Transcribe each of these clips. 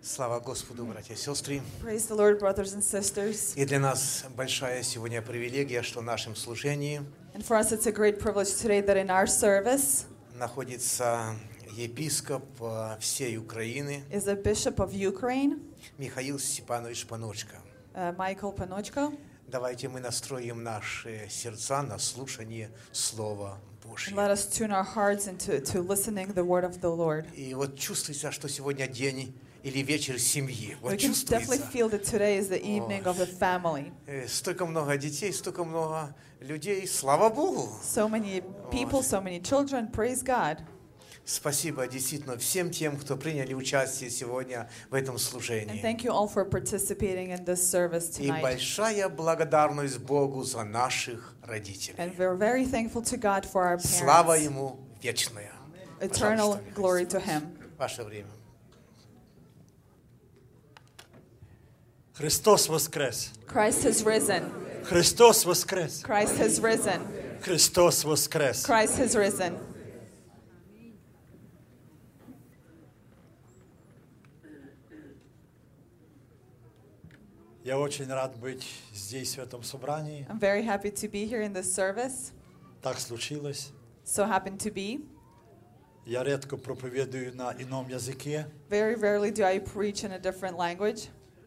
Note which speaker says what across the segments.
Speaker 1: Слава Господу, братья и сестры.
Speaker 2: Praise the Lord, brothers and sisters.
Speaker 1: И для нас большая сегодня привилегия, что в нашем служении
Speaker 2: And for us, it's a great privilege today that in our service
Speaker 1: находится епископ всей Украины
Speaker 2: is a bishop of Ukraine,
Speaker 1: Михаил Степанович Паночко.
Speaker 2: Michael Panochko.
Speaker 1: Давайте мы настроим наши сердца на слушание Слова
Speaker 2: And
Speaker 1: Божьего.
Speaker 2: let us tune our hearts into listening the word of the Lord.
Speaker 1: И вот чувствуется, что сегодня день или вечер семьи. Вот
Speaker 2: We can definitely
Speaker 1: чувствуется.
Speaker 2: feel that today is the evening of the family.
Speaker 1: Столько много детей, столько много людей. Слава Богу!
Speaker 2: So many people, so many children. Praise God.
Speaker 1: Спасибо действительно всем тем, кто приняли участие сегодня в этом
Speaker 2: And
Speaker 1: служении.
Speaker 2: thank you all for participating in this service
Speaker 1: И
Speaker 2: tonight.
Speaker 1: большая благодарность Богу за наших родителей.
Speaker 2: And we're very thankful to God for our
Speaker 1: Слава
Speaker 2: parents.
Speaker 1: Ему вечная.
Speaker 2: Eternal
Speaker 1: Пожалуйста,
Speaker 2: glory to Him.
Speaker 1: Ваше время.
Speaker 3: Христос воскрес!
Speaker 2: Christ has risen.
Speaker 3: Христос воскрес!
Speaker 2: Christ has risen.
Speaker 3: Христос воскрес!
Speaker 2: Christ has risen.
Speaker 3: Я очень рад быть здесь, в этом собрании.
Speaker 2: I'm very happy to be here in this service.
Speaker 3: Так случилось.
Speaker 2: So happened to be.
Speaker 3: Я редко проповедую на ином языке,
Speaker 2: Very rarely do I preach in a different language.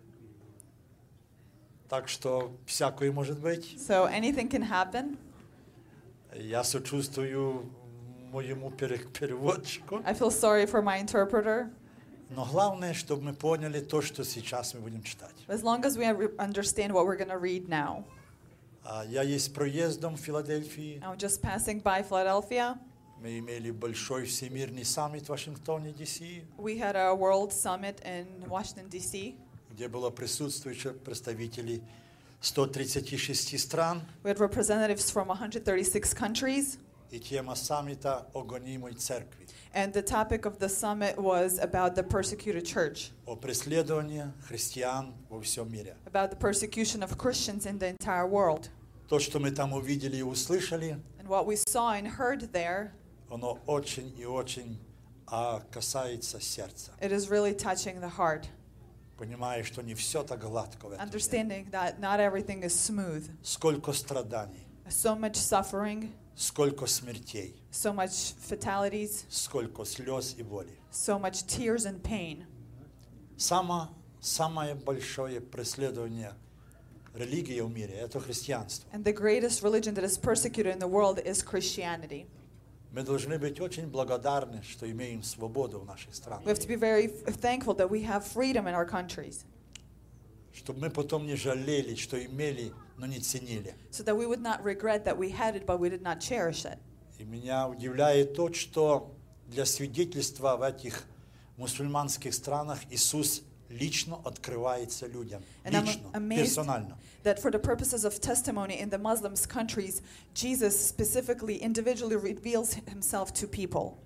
Speaker 3: так что всякое может быть.
Speaker 2: So anything can happen.
Speaker 3: Я сочувствую моему переводчику.
Speaker 2: I feel sorry for my interpreter.
Speaker 3: Но главное, чтобы мы поняли то, что сейчас мы будем читать.
Speaker 2: As long as we understand what we're going to read now.
Speaker 3: Я есть проездом в Филадельфии.
Speaker 2: I'm just passing by Philadelphia.
Speaker 3: Мы имели большой всемирный саммит в Вашингтоне, Д.С.,
Speaker 2: We had a world summit in Washington, D.C.
Speaker 3: где было присутствующие представители 136 стран.
Speaker 2: We had representatives from 136 countries.
Speaker 3: И тема саммита о гонимой церкви,
Speaker 2: And the topic of the summit was about the persecuted church,
Speaker 3: о преследовании христиан во всем мире.
Speaker 2: about the persecution of Christians in the entire world.
Speaker 3: То, что мы там увидели и услышали,
Speaker 2: And what we saw and heard there,
Speaker 3: оно очень и очень касается сердца.
Speaker 2: it is really touching the heart.
Speaker 3: Понимая, что не все так гладко в этом мире.
Speaker 2: Understanding that not everything is smooth.
Speaker 3: Сколько страданий,
Speaker 2: So much suffering,
Speaker 3: сколько смертей,
Speaker 2: so much fatalities,
Speaker 3: сколько слез и боли.
Speaker 2: so much tears and pain.
Speaker 3: Самое большое преследование религии в мире – это христианство.
Speaker 2: And the greatest religion that is persecuted in the world is Christianity.
Speaker 3: Мы должны быть очень благодарны, что имеем свободу в наших
Speaker 2: We
Speaker 3: странах.
Speaker 2: have to be very thankful that we have freedom in our countries,
Speaker 3: Чтобы мы потом не жалели, что имели, но не ценили.
Speaker 2: so that we would not regret that we had it, but we did not cherish it.
Speaker 3: И меня удивляет то, что для свидетельства в этих мусульманских странах Иисус лично открывается людям.
Speaker 2: And I'm
Speaker 3: Лично,
Speaker 2: amazed
Speaker 3: персонально.
Speaker 2: that for the purposes of testimony in the Muslim countries, Jesus specifically, individually reveals himself to people.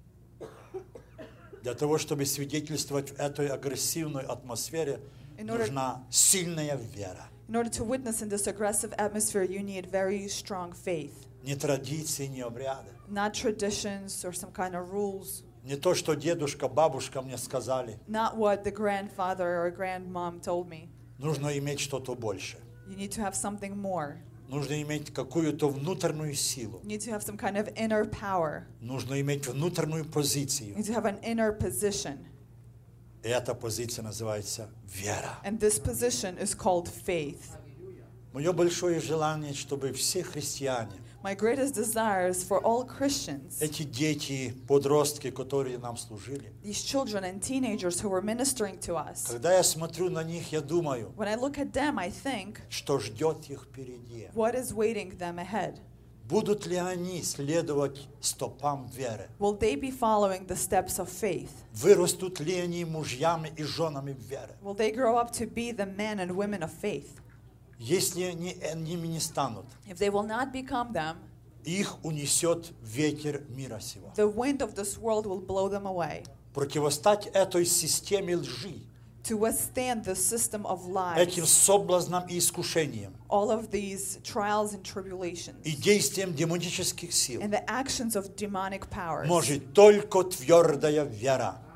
Speaker 3: Для того, чтобы свидетельствовать в этой агрессивной атмосфере, нужна сильная вера.
Speaker 2: In order to witness in this aggressive atmosphere, you need very strong faith.
Speaker 3: Не традиции, не обряды.
Speaker 2: Not traditions or some kind of rules.
Speaker 3: Не то, что дедушка, бабушка мне сказали.
Speaker 2: Not what the grandfather or grandmom told me.
Speaker 3: Нужно иметь что-то больше.
Speaker 2: You need to have something more.
Speaker 3: Нужно иметь какую-то внутреннюю силу.
Speaker 2: You need to have some kind of inner power.
Speaker 3: Нужно иметь внутреннюю
Speaker 2: You
Speaker 3: позицию.
Speaker 2: need to have an inner position.
Speaker 3: И эта позиция называется вера.
Speaker 2: And this position is called faith.
Speaker 3: Мое большое желание, чтобы все христиане,
Speaker 2: My greatest desire is for all Christians,
Speaker 3: эти дети, подростки, которые нам служили,
Speaker 2: these children and teenagers who were ministering to us,
Speaker 3: когда я смотрю на них, я думаю,
Speaker 2: when I look at them, I think,
Speaker 3: что ждет их впереди.
Speaker 2: what is waiting them ahead?
Speaker 3: Будут ли они следовать стопам веры?
Speaker 2: Will they be following the steps of faith?
Speaker 3: Вырастут ли они мужьями и женами веры?
Speaker 2: Will they grow up to be the men and women of faith?
Speaker 3: Если они ними не станут,
Speaker 2: If they will not become them,
Speaker 3: их унесет ветер мира сего.
Speaker 2: the wind of this world will blow them away.
Speaker 3: Противостать этой системе лжи,
Speaker 2: To withstand the system of
Speaker 3: этим
Speaker 2: lies,
Speaker 3: соблазнам и искушениям,
Speaker 2: all of these trials and tribulations,
Speaker 3: и действиям демонических сил
Speaker 2: and the actions of demonic powers,
Speaker 3: может только твердая вера.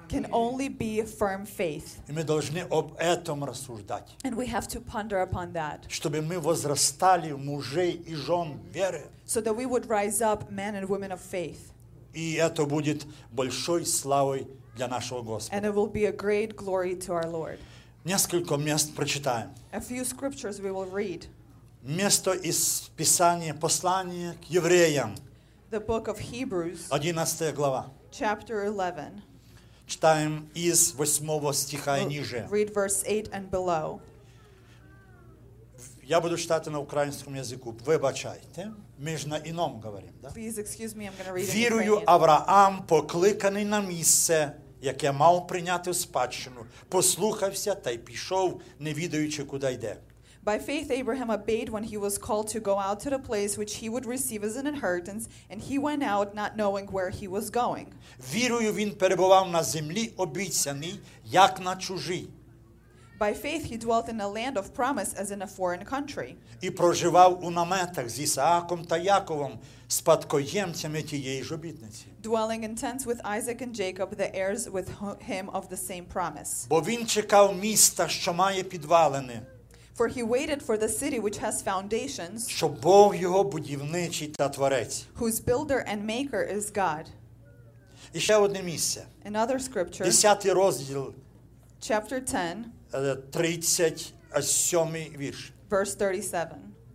Speaker 2: can only be firm faith.
Speaker 3: И мы должны об этом рассуждать,
Speaker 2: And we have to ponder upon that,
Speaker 3: чтобы мы возрастали в мужей и жен веры.
Speaker 2: so that we would rise up men and women of faith.
Speaker 3: И это будет большой славой для нашего
Speaker 2: And
Speaker 3: Господа.
Speaker 2: it will be a great glory to our Lord.
Speaker 3: Несколько мест прочитаем.
Speaker 2: A few scriptures we will read.
Speaker 3: Место из Писания, послание к евреям,
Speaker 2: The book of Hebrews,
Speaker 3: 11 глава.
Speaker 2: chapter 11.
Speaker 3: Читаем из 8 стиха и
Speaker 2: We'll
Speaker 3: ниже.
Speaker 2: read verse 8 and below.
Speaker 3: Я буду читати на українському язику. Вибачайте. Ми ж на іному говоримо. Да?
Speaker 2: Please excuse me, I'm going to read in
Speaker 3: Вірою
Speaker 2: Ukrainian.
Speaker 3: Авраам, покликаний на місце, яке мав прийняти в спадщину, послухався та й пішов, не відаючи, куди йде.
Speaker 2: By faith, Abraham obeyed when he was called to go out to the place which he would receive as an inheritance, and he went out not knowing where he was going.
Speaker 3: Вірою він перебував на землі обіцяній, як на чужій,
Speaker 2: By faith, he dwelt in a land of promise as in a foreign country,
Speaker 3: і проживав у наметах з Ісааком та Яковом, спадкоємцями тієї ж обітниці.
Speaker 2: dwelling in tents with Isaac and Jacob, the heirs with him of the same promise.
Speaker 3: Бо він чекав міста, що має підвалини,
Speaker 2: For he waited for the city which has foundations,
Speaker 3: що Бог його будівничий та творець.
Speaker 2: whose builder and maker is God.
Speaker 3: І ще одне місце.
Speaker 2: Another scripture,
Speaker 3: 10 розділ,
Speaker 2: chapter 10,
Speaker 3: 37 вірш.
Speaker 2: verse 37.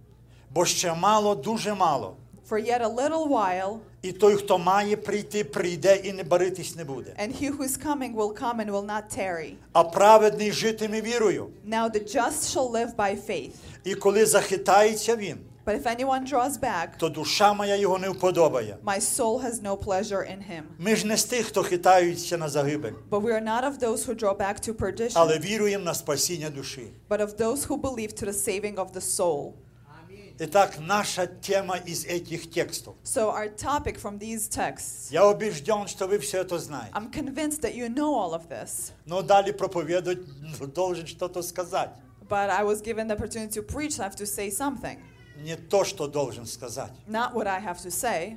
Speaker 3: Бо ще мало, дуже мало.
Speaker 2: For yet a little while,
Speaker 3: І той, хто має прийти, прийде і не баритись не буде.
Speaker 2: and he who is coming will come and will not tarry.
Speaker 3: А праведний житиме вірою.
Speaker 2: Now the just shall live by faith.
Speaker 3: І коли захитається він,
Speaker 2: But if anyone draws back,
Speaker 3: то душа моя його не вподобає.
Speaker 2: my soul has no pleasure in him.
Speaker 3: Ми ж не з тих, хто хитаються на загибель,
Speaker 2: But we are not of those who draw back to perdition,
Speaker 3: але віруємо на спасіння душі.
Speaker 2: but of those who believe to the saving of the soul.
Speaker 3: І так, наша тема із этих текстов.
Speaker 2: So our topic from these texts,
Speaker 3: Я убежден, что вы все это знаете.
Speaker 2: I'm convinced that you know all of this.
Speaker 3: Но дали проповедовать, должен что-то сказать.
Speaker 2: But I was given the opportunity to preach, so I have to say something.
Speaker 3: Не то, что должен сказать.
Speaker 2: Not what I have to say.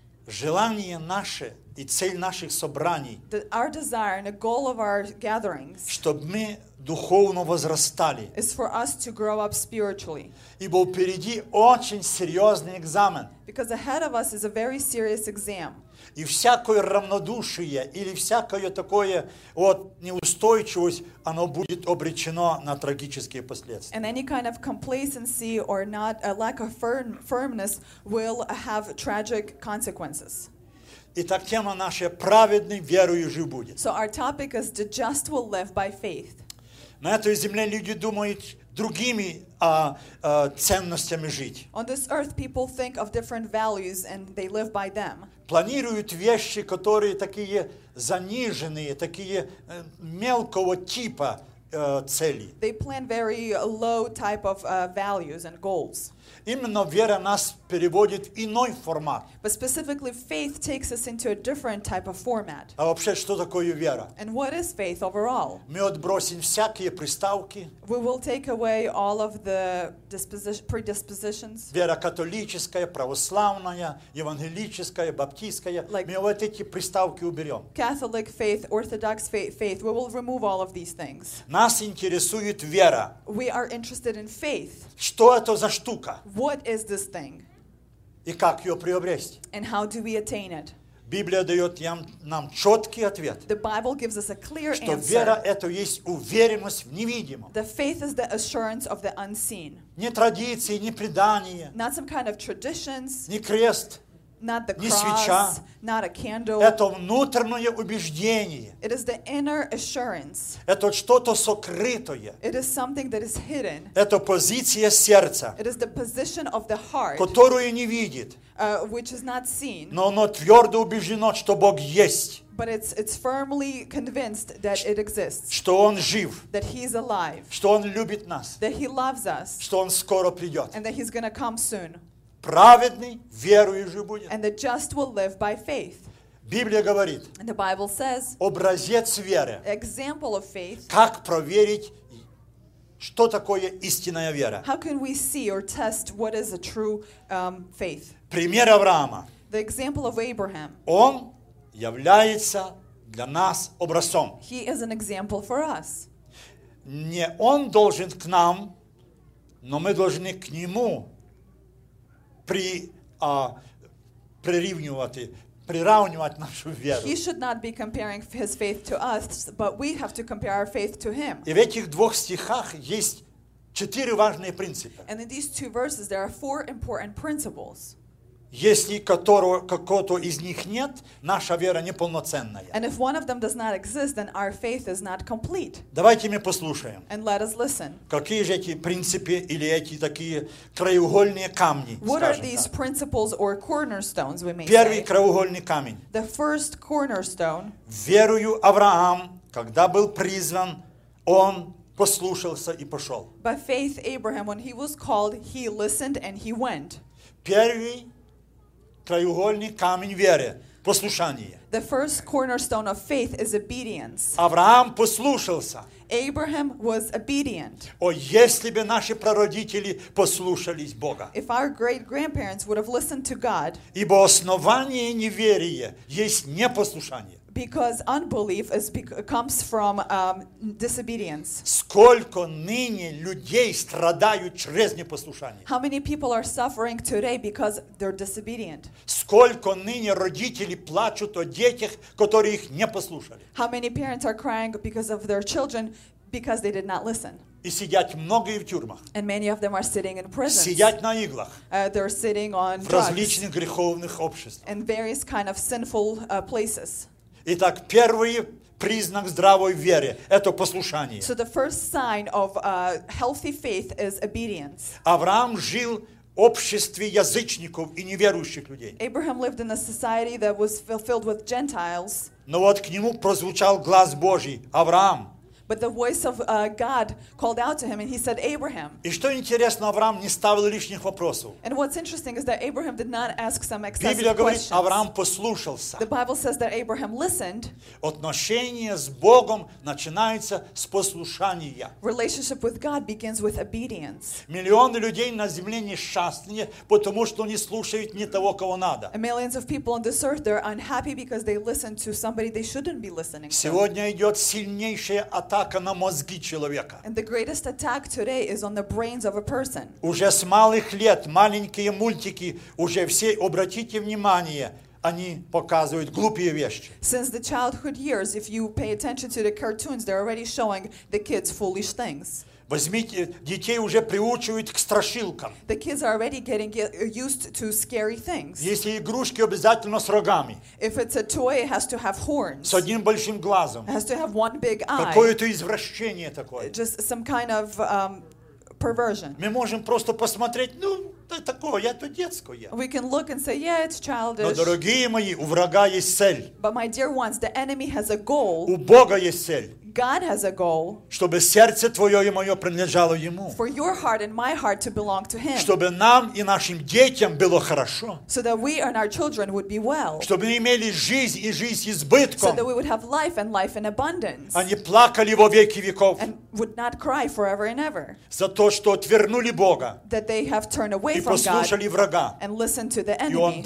Speaker 3: Желание наше и цель наших собраний,
Speaker 2: Our desire and the goal of our gatherings
Speaker 3: чтобы мы духовно возрастали.
Speaker 2: is for us to grow up spiritually.
Speaker 3: Ибо впереди очень серьезный экзамен.
Speaker 2: Because ahead of us is a very serious exam.
Speaker 3: И всякое равнодушие или всякое такое неустойчивость, оно будет обречено на трагические последствия.
Speaker 2: And any kind of complacency or not a lack of firmness will have tragic consequences.
Speaker 3: Итак, тема наша «Праведный верою жив будет».
Speaker 2: So our topic is the just will live by faith.
Speaker 3: На этой земле люди думают другими ценностями жить.
Speaker 2: On this earth, people think of different values and they live by them.
Speaker 3: Планируют вещи, которые такие заниженные, такие мелкого типа цели.
Speaker 2: They plan very low type of values and goals.
Speaker 3: Именно вера нас переводит в иной формат.
Speaker 2: But specifically, faith takes us into a different type of format.
Speaker 3: А вообще, что такое вера?
Speaker 2: And what is faith overall?
Speaker 3: Мы отбросим всякие приставки.
Speaker 2: We will take away all of the predispositions.
Speaker 3: Вера католическая, православная, евангелическая, баптистская.
Speaker 2: Like-
Speaker 3: Мы вот эти приставки уберем.
Speaker 2: Catholic faith, Orthodox faith, we will remove all of these things.
Speaker 3: Нас интересует вера.
Speaker 2: We are interested in faith.
Speaker 3: Что это за штука?
Speaker 2: What is this thing?
Speaker 3: И как ее приобрести?
Speaker 2: And how do we attain it?
Speaker 3: Библия дает нам четкий ответ,
Speaker 2: The Bible gives us a clear
Speaker 3: что вера
Speaker 2: answer.
Speaker 3: это есть уверенность в невидимом.
Speaker 2: The faith is the assurance of the unseen.
Speaker 3: Не традиции, не предания,
Speaker 2: Not some kind of traditions,
Speaker 3: не крест.
Speaker 2: not the
Speaker 3: Не свеча.
Speaker 2: cross, not a candle.
Speaker 3: Это внутреннее убеждение.
Speaker 2: It is the inner assurance.
Speaker 3: Это что-то сокрытое.
Speaker 2: It is something that is hidden.
Speaker 3: Это позиция сердца,
Speaker 2: It is the position of the heart,
Speaker 3: которую не видит,
Speaker 2: which is not seen,
Speaker 3: но оно твердо убеждено, что Бог есть,
Speaker 2: but it's firmly convinced that it exists,
Speaker 3: что Он жив,
Speaker 2: that He's alive,
Speaker 3: что Он любит нас,
Speaker 2: that He loves us,
Speaker 3: что Он скоро придет.
Speaker 2: and that He's going to come soon.
Speaker 3: Праведный верою жив будет.
Speaker 2: And the just will live by faith.
Speaker 3: Библия говорит,
Speaker 2: And the Bible says,
Speaker 3: образец веры.
Speaker 2: example of faith.
Speaker 3: Как проверить, что такое истинная вера?
Speaker 2: How can we see or test what is a true faith?
Speaker 3: Пример Авраама.
Speaker 2: The example of Abraham.
Speaker 3: Он является для нас образцом.
Speaker 2: He is an example for us.
Speaker 3: Не Он должен к нам, но мы должны к Нему приравнивать нашу веру.
Speaker 2: He should not be comparing his faith to us, but we have to compare our faith to him.
Speaker 3: И в этих двух стихах есть 4 важные принципа.
Speaker 2: And in these 2 verses, there are 4 important principles.
Speaker 3: Если какого-то из них нет, наша вера неполноценная.
Speaker 2: And if one of them does not exist, then our faith is not complete.
Speaker 3: Давайте мы послушаем,
Speaker 2: And let us listen.
Speaker 3: какие же эти принципы или эти такие краеугольные камни,
Speaker 2: What are
Speaker 3: скажем
Speaker 2: these
Speaker 3: так.
Speaker 2: principles or cornerstones, we may
Speaker 3: Первый
Speaker 2: say?
Speaker 3: краеугольный камень.
Speaker 2: The first cornerstone,
Speaker 3: Верою Авраам, когда был призван, он послушался и пошел.
Speaker 2: by faith Abraham, when he was called, he listened and he went.
Speaker 3: Первый краеугольный камень веры – послушание.
Speaker 2: The first cornerstone of faith is obedience.
Speaker 3: Авраам послушался.
Speaker 2: Abraham was obedient.
Speaker 3: О, если бы наши прародители послушались Бога.
Speaker 2: If our great-grandparents would have listened to God,
Speaker 3: Ибо основание неверия есть непослушание.
Speaker 2: because unbelief comes from disobedience.
Speaker 3: Сколько ныне людей страдают через непослушание.
Speaker 2: How many people are suffering today because they're disobedient?
Speaker 3: Сколько ныне родителей плачут о детях, которые их не послушали.
Speaker 2: How many parents are crying because of their children because they did not listen?
Speaker 3: И сидят многие в тюрьмах.
Speaker 2: And many of them are sitting in prisons.
Speaker 3: Сидят на иглах
Speaker 2: They're sitting on
Speaker 3: в
Speaker 2: drugs
Speaker 3: различных греховных обществах.
Speaker 2: and various kind of sinful places.
Speaker 3: Итак, первый признак здравой веры – это послушание.
Speaker 2: So the first sign of healthy faith is obedience.
Speaker 3: Авраам жил в обществе язычников и неверующих людей.
Speaker 2: Abraham lived in a society that was filled with Gentiles,
Speaker 3: Но вот к нему прозвучал глас Божий: Авраам.
Speaker 2: but the voice of God called out to him and he said, Abraham.
Speaker 3: И что интересно, Авраам не ставил лишних вопросов.
Speaker 2: And what's interesting is that Abraham did not ask some
Speaker 3: Библия
Speaker 2: excessive
Speaker 3: говорит,
Speaker 2: questions.
Speaker 3: Авраам послушался.
Speaker 2: The Bible says that Abraham listened.
Speaker 3: Отношения с Богом начинаются с послушания.
Speaker 2: Relationship with God begins with obedience.
Speaker 3: Миллионы людей на земле несчастны, потому что не слушают ни того, кого надо.
Speaker 2: And millions of people on this earth, they're unhappy because they listen to somebody they shouldn't be listening to.
Speaker 3: Сегодня идет сильнейшая атака на мозги человека.
Speaker 2: And the greatest attack today is on the brains of a person.
Speaker 3: Уже с малых лет маленькие мультики, уже все, обратите внимание, они показывают глупые вещи.
Speaker 2: Since the childhood years, if you pay attention to the cartoons, they're already showing the kids foolish things.
Speaker 3: Возьмите, детей уже приучивают к страшилкам.
Speaker 2: The kids are already getting used to scary things.
Speaker 3: Если игрушки, обязательно с рогами,
Speaker 2: If it's a toy, it has to have horns.
Speaker 3: с одним большим глазом.
Speaker 2: It has to have one big eye.
Speaker 3: Какое-то извращение такое.
Speaker 2: Just some kind of perversion.
Speaker 3: Мы можем просто посмотреть, ну, это такое, это детское.
Speaker 2: We can look and say, yeah, it's
Speaker 3: Но,
Speaker 2: childish.
Speaker 3: дорогие мои, у врага есть цель.
Speaker 2: But my dear ones, the enemy has a goal.
Speaker 3: У Бога есть цель.
Speaker 2: God has a goal
Speaker 3: Чтобы сердце твое и мое принадлежало Ему.
Speaker 2: for your heart and my heart to belong to Him.
Speaker 3: Чтобы нам и нашим детям было хорошо.
Speaker 2: So that we and our children would be well.
Speaker 3: Чтобы мы имели жизнь и жизнь с
Speaker 2: So
Speaker 3: избытком.
Speaker 2: that we would have life and life in abundance.
Speaker 3: Они плакали во веки веков
Speaker 2: And would not cry forever and ever.
Speaker 3: за то, что отвернули Бога
Speaker 2: That they have turned away
Speaker 3: и
Speaker 2: from God
Speaker 3: послушали врага.
Speaker 2: and listened to the
Speaker 3: И Он
Speaker 2: enemy.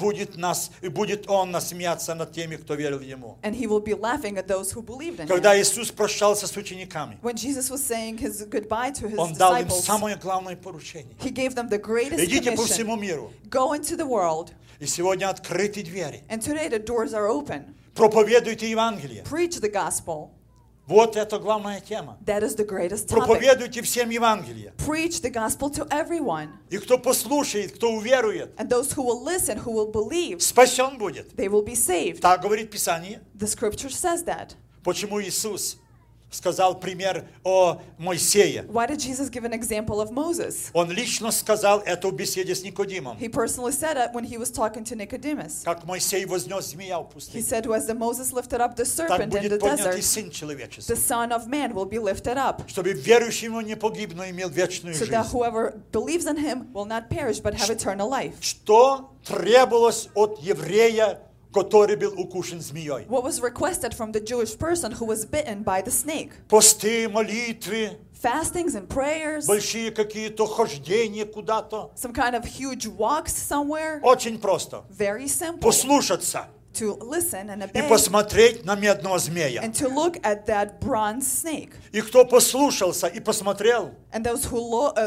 Speaker 3: будет Он насмеяться над теми, кто верил Ему.
Speaker 2: And He will be laughing at those who believed in
Speaker 3: Когда
Speaker 2: Him.
Speaker 3: Иисус прощался с учениками,
Speaker 2: When Jesus was saying His goodbye to His
Speaker 3: Он дал им
Speaker 2: disciples,
Speaker 3: самое главное поручение.
Speaker 2: He gave them the greatest
Speaker 3: Идите по
Speaker 2: commission.
Speaker 3: всему миру.
Speaker 2: Go into the world.
Speaker 3: И сегодня открыты двери.
Speaker 2: And today the doors are open.
Speaker 3: Проповедуйте Евангелие.
Speaker 2: Preach the gospel.
Speaker 3: Вот это главная тема.
Speaker 2: That is the greatest topic.
Speaker 3: Проповедуйте всем Евангелие.
Speaker 2: Preach the gospel to everyone.
Speaker 3: И кто послушает, кто уверует,
Speaker 2: And those who will listen, who will believe,
Speaker 3: спасен будет.
Speaker 2: they will be saved.
Speaker 3: Так говорит Писание.
Speaker 2: The scripture says that.
Speaker 3: Почему Иисус сказал пример о Моисее?
Speaker 2: Why did Jesus give an example of Moses?
Speaker 3: Он лично сказал это в беседе с Никодимом.
Speaker 2: He personally said it when he was talking to Nicodemus.
Speaker 3: Как Моисей вознес змея в
Speaker 2: He
Speaker 3: пустыне,
Speaker 2: said, as the Moses lifted up the
Speaker 3: так
Speaker 2: serpent in the
Speaker 3: будет поднят и
Speaker 2: desert,
Speaker 3: Сын
Speaker 2: the
Speaker 3: Человеческий.
Speaker 2: Son of Man will be lifted up,
Speaker 3: Чтобы верующий ему не погиб, но имел вечную
Speaker 2: so that
Speaker 3: жизнь.
Speaker 2: whoever believes in him will not perish but have eternal life.
Speaker 3: Что требовалось от еврея, который был укушен змеей?
Speaker 2: What was requested from the Jewish person who was bitten by the snake?
Speaker 3: Посты, молитвы,
Speaker 2: Fastings and prayers,
Speaker 3: большие какие-то хождения куда-то.
Speaker 2: some kind of huge walks somewhere.
Speaker 3: Очень просто.
Speaker 2: Very simple.
Speaker 3: Послушаться.
Speaker 2: to listen and
Speaker 3: и
Speaker 2: obey
Speaker 3: посмотреть на медного змея.
Speaker 2: and to look at that bronze snake.
Speaker 3: И кто послушался и посмотрел,
Speaker 2: And those who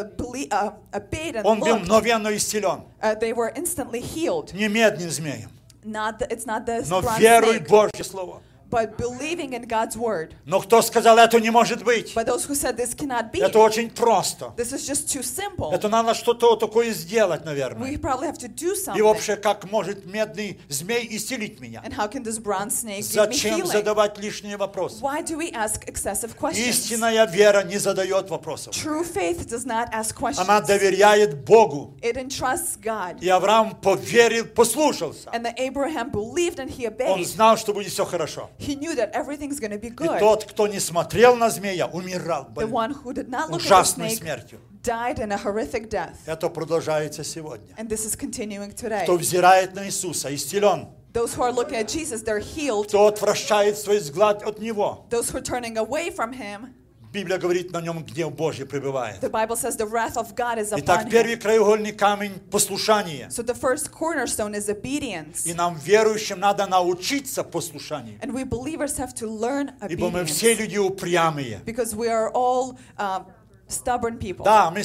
Speaker 2: obeyed and
Speaker 3: он был
Speaker 2: looked,
Speaker 3: мгновенно исцелен.
Speaker 2: they were instantly healed.
Speaker 3: Не медным змеем,
Speaker 2: It's not the
Speaker 3: но
Speaker 2: bronze
Speaker 3: веруй в
Speaker 2: snake,
Speaker 3: Божье Слово.
Speaker 2: but believing in God's word.
Speaker 3: Но кто сказал, это не может быть?
Speaker 2: But those who said this cannot be,
Speaker 3: Это очень просто.
Speaker 2: this is just too simple.
Speaker 3: Это надо что-то такое сделать, наверное.
Speaker 2: We probably have to do
Speaker 3: И
Speaker 2: something.
Speaker 3: вообще, как может медный змей исцелить меня?
Speaker 2: And how can this bronze snake give me
Speaker 3: Зачем
Speaker 2: healing?
Speaker 3: задавать лишние вопросы?
Speaker 2: Why do we ask excessive questions?
Speaker 3: Истинная вера не задает вопросов.
Speaker 2: True faith does not ask questions.
Speaker 3: Она доверяет Богу.
Speaker 2: It entrusts God.
Speaker 3: И Авраам поверил, послушался.
Speaker 2: And that Abraham believed and he
Speaker 3: Он
Speaker 2: obeyed.
Speaker 3: знал, что будет все хорошо.
Speaker 2: He knew that everything's going to be
Speaker 3: И
Speaker 2: good.
Speaker 3: тот, кто не смотрел на змея, умирал
Speaker 2: The one who did not look at the
Speaker 3: ужасной
Speaker 2: snake
Speaker 3: смертью.
Speaker 2: died in a horrific death.
Speaker 3: Это продолжается сегодня.
Speaker 2: And this is continuing today.
Speaker 3: Кто взирает на Иисуса, исцелен.
Speaker 2: Those who are looking at Jesus, they're healed.
Speaker 3: Кто отвращает свой взгляд от Него.
Speaker 2: Those who are turning away from him,
Speaker 3: Библия говорит, на нем гнев Божий пребывает.
Speaker 2: the Bible says the wrath of God is
Speaker 3: Итак,
Speaker 2: upon
Speaker 3: первый
Speaker 2: him.
Speaker 3: краеугольный камень – послушание.
Speaker 2: So the first cornerstone is obedience.
Speaker 3: И нам, верующим, надо научиться послушанию.
Speaker 2: And we believers have to learn
Speaker 3: Ибо мы все
Speaker 2: obedience.
Speaker 3: люди упрямые.
Speaker 2: Because we are all stubborn people.
Speaker 3: Да, мы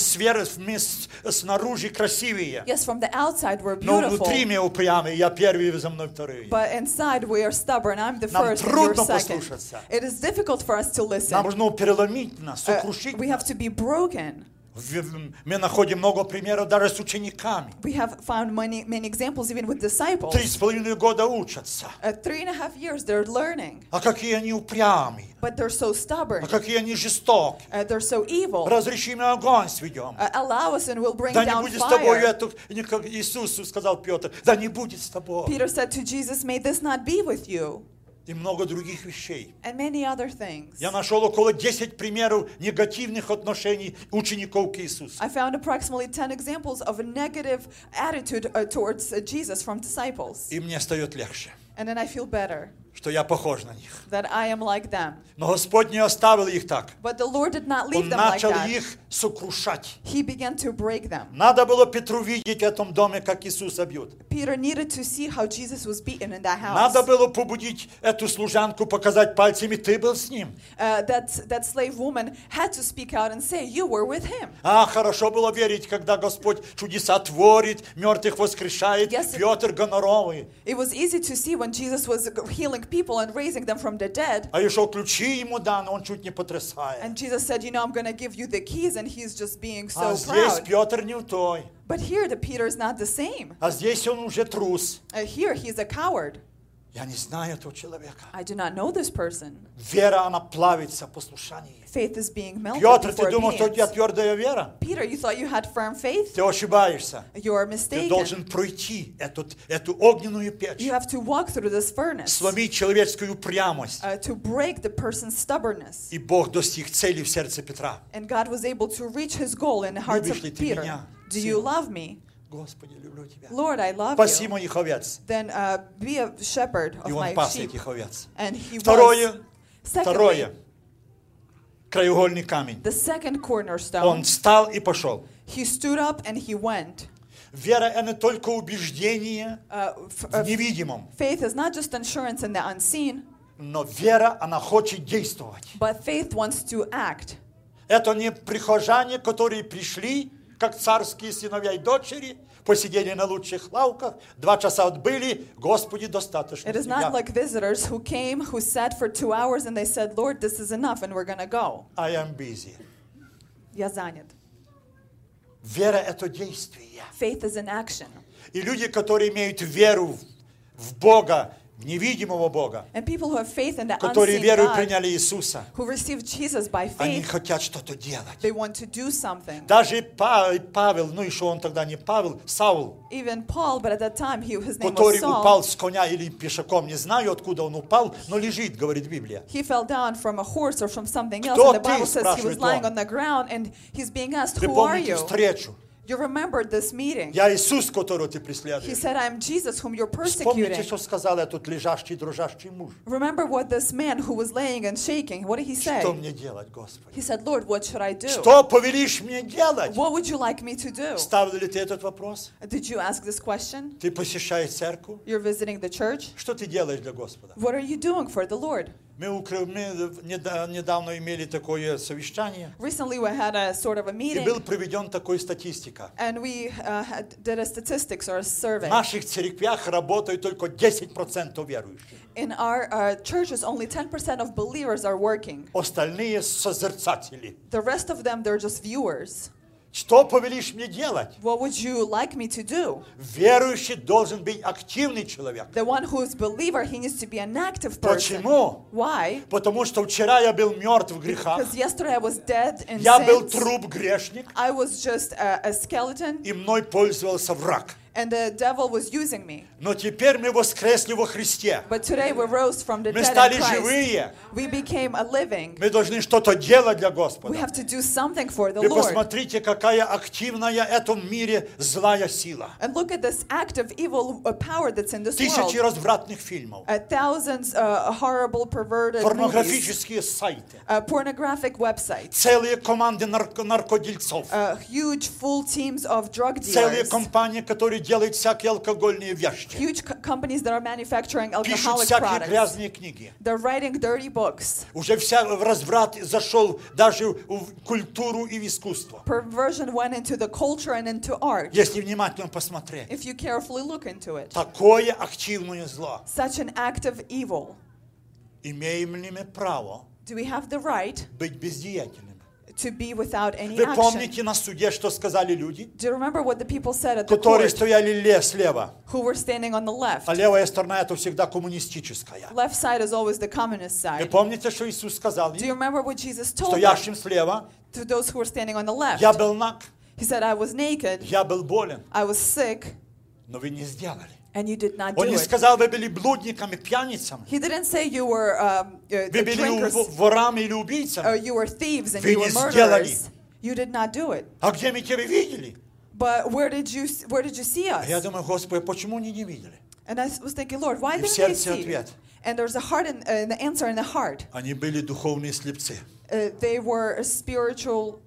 Speaker 3: снаружи красивые,
Speaker 2: Yes, from the outside we're
Speaker 3: но
Speaker 2: beautiful.
Speaker 3: внутри мы упрямые. Я первый, вы за мной вторые.
Speaker 2: But inside we are stubborn. I'm the
Speaker 3: Нам
Speaker 2: first and you're
Speaker 3: трудно
Speaker 2: second.
Speaker 3: послушаться.
Speaker 2: It is difficult for us to listen.
Speaker 3: Нам нужно переломить нас, сокрушить
Speaker 2: We have
Speaker 3: нас.
Speaker 2: to be broken.
Speaker 3: Мы находим много примеров даже с учениками.
Speaker 2: We have found many examples even with disciples.
Speaker 3: 3,5 года учатся.
Speaker 2: 3.5 years they're learning,
Speaker 3: А какие они упрямые.
Speaker 2: but they're so stubborn.
Speaker 3: А какие они жестоки.
Speaker 2: They're so evil.
Speaker 3: Разреши мне огонь сведем.
Speaker 2: Allow us and we'll bring
Speaker 3: Да не
Speaker 2: down
Speaker 3: будет с тобой
Speaker 2: fire.
Speaker 3: это, как Иисусу сказал Петр, да не будет с тобой.
Speaker 2: Peter said to Jesus, may this not be with you.
Speaker 3: И много других вещей.
Speaker 2: And many other things.
Speaker 3: Я нашел около 10 примеров негативных отношений учеников к Иисусу.
Speaker 2: I found approximately 10 examples of a negative attitude towards Jesus from disciples.
Speaker 3: И мне стает легче,
Speaker 2: And then I feel better
Speaker 3: что я похож на них.
Speaker 2: that I am like them.
Speaker 3: Но Господь не оставил их так.
Speaker 2: But the Lord did not
Speaker 3: Он
Speaker 2: leave them like
Speaker 3: начал
Speaker 2: that.
Speaker 3: их сокрушать.
Speaker 2: He began to break them.
Speaker 3: Надо было Петру видеть в этом доме, как Иисуса бьют.
Speaker 2: Peter needed to see how Jesus was beaten in that house.
Speaker 3: Надо было побудить эту служанку, показать пальцами, ты был с ним.
Speaker 2: That slave woman had to speak out and say, you were with him.
Speaker 3: Хорошо было верить, когда Господь чудеса творит, мертвых воскрешает,
Speaker 2: Yes.
Speaker 3: Петр гоноровый.
Speaker 2: It was easy to see when Jesus was healing people and raising them from the dead.
Speaker 3: А еще ключи ему даны, он чуть не потрясает.
Speaker 2: And Jesus said, I'm going to give you the keys, and he's just being
Speaker 3: А
Speaker 2: so
Speaker 3: здесь
Speaker 2: proud.
Speaker 3: Петр не в той.
Speaker 2: But here, the Peter is not the same.
Speaker 3: А здесь он уже трус.
Speaker 2: Here, he's a coward.
Speaker 3: Я не знаю этого человека.
Speaker 2: I do not know this person.
Speaker 3: Вера, она плавится в послушании.
Speaker 2: Faith is being melted
Speaker 3: Петр,
Speaker 2: before
Speaker 3: ты думал, что у тебя
Speaker 2: obedience.
Speaker 3: твердая вера?
Speaker 2: Peter, you thought you had firm faith?
Speaker 3: Ты ошибаешься.
Speaker 2: You're
Speaker 3: Ты
Speaker 2: mistaken.
Speaker 3: должен пройти эту огненную печь.
Speaker 2: You have to walk through this furnace
Speaker 3: Сломить человеческую упрямость.
Speaker 2: to break the person's stubbornness.
Speaker 3: И Бог достиг цели в сердце Петра.
Speaker 2: And God was able to reach his goal in the hearts
Speaker 3: Любишь
Speaker 2: of
Speaker 3: ли ты
Speaker 2: Peter.
Speaker 3: меня,
Speaker 2: Do you
Speaker 3: сын?
Speaker 2: love me?
Speaker 3: Господи, люблю тебя.
Speaker 2: Lord, I love
Speaker 3: Паси
Speaker 2: you.
Speaker 3: моих овец.
Speaker 2: Then be a shepherd
Speaker 3: И
Speaker 2: of
Speaker 3: он
Speaker 2: my
Speaker 3: пас
Speaker 2: sheep.
Speaker 3: этих овец.
Speaker 2: And he
Speaker 3: Второе,
Speaker 2: was.
Speaker 3: второе.
Speaker 2: Secondly,
Speaker 3: Краеугольный камень.
Speaker 2: the second cornerstone,
Speaker 3: Он встал и пошел.
Speaker 2: he stood up and he went.
Speaker 3: Вера – это только убеждение в невидимом.
Speaker 2: Faith is not just assurance in the unseen,
Speaker 3: Но вера, она хочет действовать.
Speaker 2: but faith wants to act.
Speaker 3: Это не прихожане, которые пришли, как царские сыновья и дочери, посидели на лучших лавках, 2 часа отбыли, Господи, достаточно.
Speaker 2: It is not like visitors who came, who sat for 2 hours and they said, Lord, this is enough and we're going to go.
Speaker 3: I am busy.
Speaker 2: Я занят.
Speaker 3: Вера – это действие.
Speaker 2: Faith is an action.
Speaker 3: И люди, которые имеют веру в Бога, в невидимого Бога,
Speaker 2: And people who have faith in the
Speaker 3: которые
Speaker 2: unseen
Speaker 3: веру
Speaker 2: God,
Speaker 3: приняли Иисуса,
Speaker 2: who received Jesus by
Speaker 3: они
Speaker 2: faith,
Speaker 3: хотят что-то делать.
Speaker 2: they want to do something.
Speaker 3: Даже Павел, ну еще он тогда не Павел, Саул,
Speaker 2: Even Paul, but at that time his name
Speaker 3: который
Speaker 2: was Saul,
Speaker 3: упал с коня или пешаком, не знаю, откуда он упал, но лежит, говорит Библия.
Speaker 2: he fell down from a horse or from something else.
Speaker 3: Кто
Speaker 2: And the
Speaker 3: ты,
Speaker 2: Bible says he was
Speaker 3: спрашивает
Speaker 2: lying
Speaker 3: он.
Speaker 2: on the ground and he's being asked,
Speaker 3: Вы
Speaker 2: who are
Speaker 3: помните
Speaker 2: you?
Speaker 3: встречу?
Speaker 2: You remembered this meeting.
Speaker 3: Я Иисус, которого ты
Speaker 2: He
Speaker 3: преследуешь.
Speaker 2: said, I am Jesus whom you're
Speaker 3: Вспомните,
Speaker 2: persecuting.
Speaker 3: что сказал этот лежащий, дрожащий муж.
Speaker 2: Remember what this man who was laying and shaking, what did he say?
Speaker 3: Что мне делать, Господи?
Speaker 2: He said, Lord, what should I do?
Speaker 3: Что повелишь мне делать?
Speaker 2: What would you like me to do?
Speaker 3: Ставил ли ты этот вопрос?
Speaker 2: Did you ask this question?
Speaker 3: Ты посещаешь церковь?
Speaker 2: You're visiting the church?
Speaker 3: Что ты делаешь для Господа?
Speaker 2: What are you doing for the Lord?
Speaker 3: Мы недавно имели такое совещание,
Speaker 2: Recently we had a sort of a
Speaker 3: и
Speaker 2: meeting
Speaker 3: был проведен такой статистика.
Speaker 2: and we did a statistics or a
Speaker 3: В
Speaker 2: survey.
Speaker 3: наших церквях работают только 10% верующих.
Speaker 2: In our churches, only 10% of believers are working.
Speaker 3: Остальные созерцатели.
Speaker 2: The rest of them, they're just viewers.
Speaker 3: Что повелишь мне делать?
Speaker 2: What would you like me to do?
Speaker 3: Верующий должен быть активный человек.
Speaker 2: The one who's believer, he needs to be an active person.
Speaker 3: Почему?
Speaker 2: Why?
Speaker 3: Потому что вчера я был мертв в грехах.
Speaker 2: Because yesterday I was dead in
Speaker 3: Я был
Speaker 2: sins.
Speaker 3: труп, грешник,
Speaker 2: I was just a skeleton,
Speaker 3: и мной пользовался враг.
Speaker 2: and the devil was using me.
Speaker 3: Но теперь мы воскресли во Христе.
Speaker 2: But today we rose from the
Speaker 3: Мы
Speaker 2: dead
Speaker 3: стали
Speaker 2: in Christ.
Speaker 3: живые.
Speaker 2: We became a living.
Speaker 3: Мы должны что-то делать для
Speaker 2: We
Speaker 3: Господа.
Speaker 2: have to do something for the
Speaker 3: Вы
Speaker 2: Lord.
Speaker 3: посмотрите, какая активная в этом мире злая сила.
Speaker 2: And look at this active evil power that's in this
Speaker 3: Тысячи
Speaker 2: world.
Speaker 3: развратных фильмов,
Speaker 2: Thousands horrible, perverted movies,
Speaker 3: порнографические сайты,
Speaker 2: pornographic websites,
Speaker 3: целые команды наркодельцов,
Speaker 2: huge full teams of drug
Speaker 3: целые
Speaker 2: dealers,
Speaker 3: компании, которые делают всякие алкогольные вещи,
Speaker 2: huge companies that are manufacturing
Speaker 3: пишут
Speaker 2: alcoholic
Speaker 3: всякие
Speaker 2: products.
Speaker 3: грязные книги.
Speaker 2: They're writing dirty books.
Speaker 3: Уже разврат зашел даже в культуру и в искусство.
Speaker 2: Perversion went into the culture and into art.
Speaker 3: Если внимательно посмотреть,
Speaker 2: If you carefully look into it.
Speaker 3: такое активное зло.
Speaker 2: Such an active evil.
Speaker 3: Имеем ли мы право
Speaker 2: Do we have the right
Speaker 3: быть бездеятельными?
Speaker 2: to be without any
Speaker 3: Вы
Speaker 2: action?
Speaker 3: помните на суде, что сказали люди,
Speaker 2: Do you remember what the people said at the
Speaker 3: которые
Speaker 2: court
Speaker 3: стояли слева,
Speaker 2: who were standing on the left?
Speaker 3: а левая сторона это всегда коммунистическая.
Speaker 2: Left side is always the communist
Speaker 3: Вы
Speaker 2: side.
Speaker 3: помните, что Иисус сказал
Speaker 2: Do you
Speaker 3: им,
Speaker 2: remember what Jesus told them,
Speaker 3: стоящим слева,
Speaker 2: to those who were standing on the left?
Speaker 3: я был наг,
Speaker 2: He said, I was naked,
Speaker 3: я был болен,
Speaker 2: I was sick,
Speaker 3: но вы не сделали.
Speaker 2: and you did not
Speaker 3: Он
Speaker 2: do
Speaker 3: не
Speaker 2: it.
Speaker 3: сказал, вы были блудниками, пьяницами,
Speaker 2: He didn't say you were
Speaker 3: вы
Speaker 2: the
Speaker 3: были
Speaker 2: drinkers,
Speaker 3: ворами или
Speaker 2: or
Speaker 3: убийцами.
Speaker 2: you were thieves and
Speaker 3: Вы
Speaker 2: you
Speaker 3: не
Speaker 2: were
Speaker 3: сделали.
Speaker 2: murderers. You did not do it.
Speaker 3: А где мы тебя видели?
Speaker 2: But where did you see
Speaker 3: А я
Speaker 2: us?
Speaker 3: думаю, Господи, почему они не видели?
Speaker 2: And I was thinking, Lord, why
Speaker 3: И в
Speaker 2: didn't they
Speaker 3: сердце
Speaker 2: see?
Speaker 3: ответ.
Speaker 2: And there's a heart in the answer in the heart.
Speaker 3: Они были духовные слепцы.
Speaker 2: They were spiritually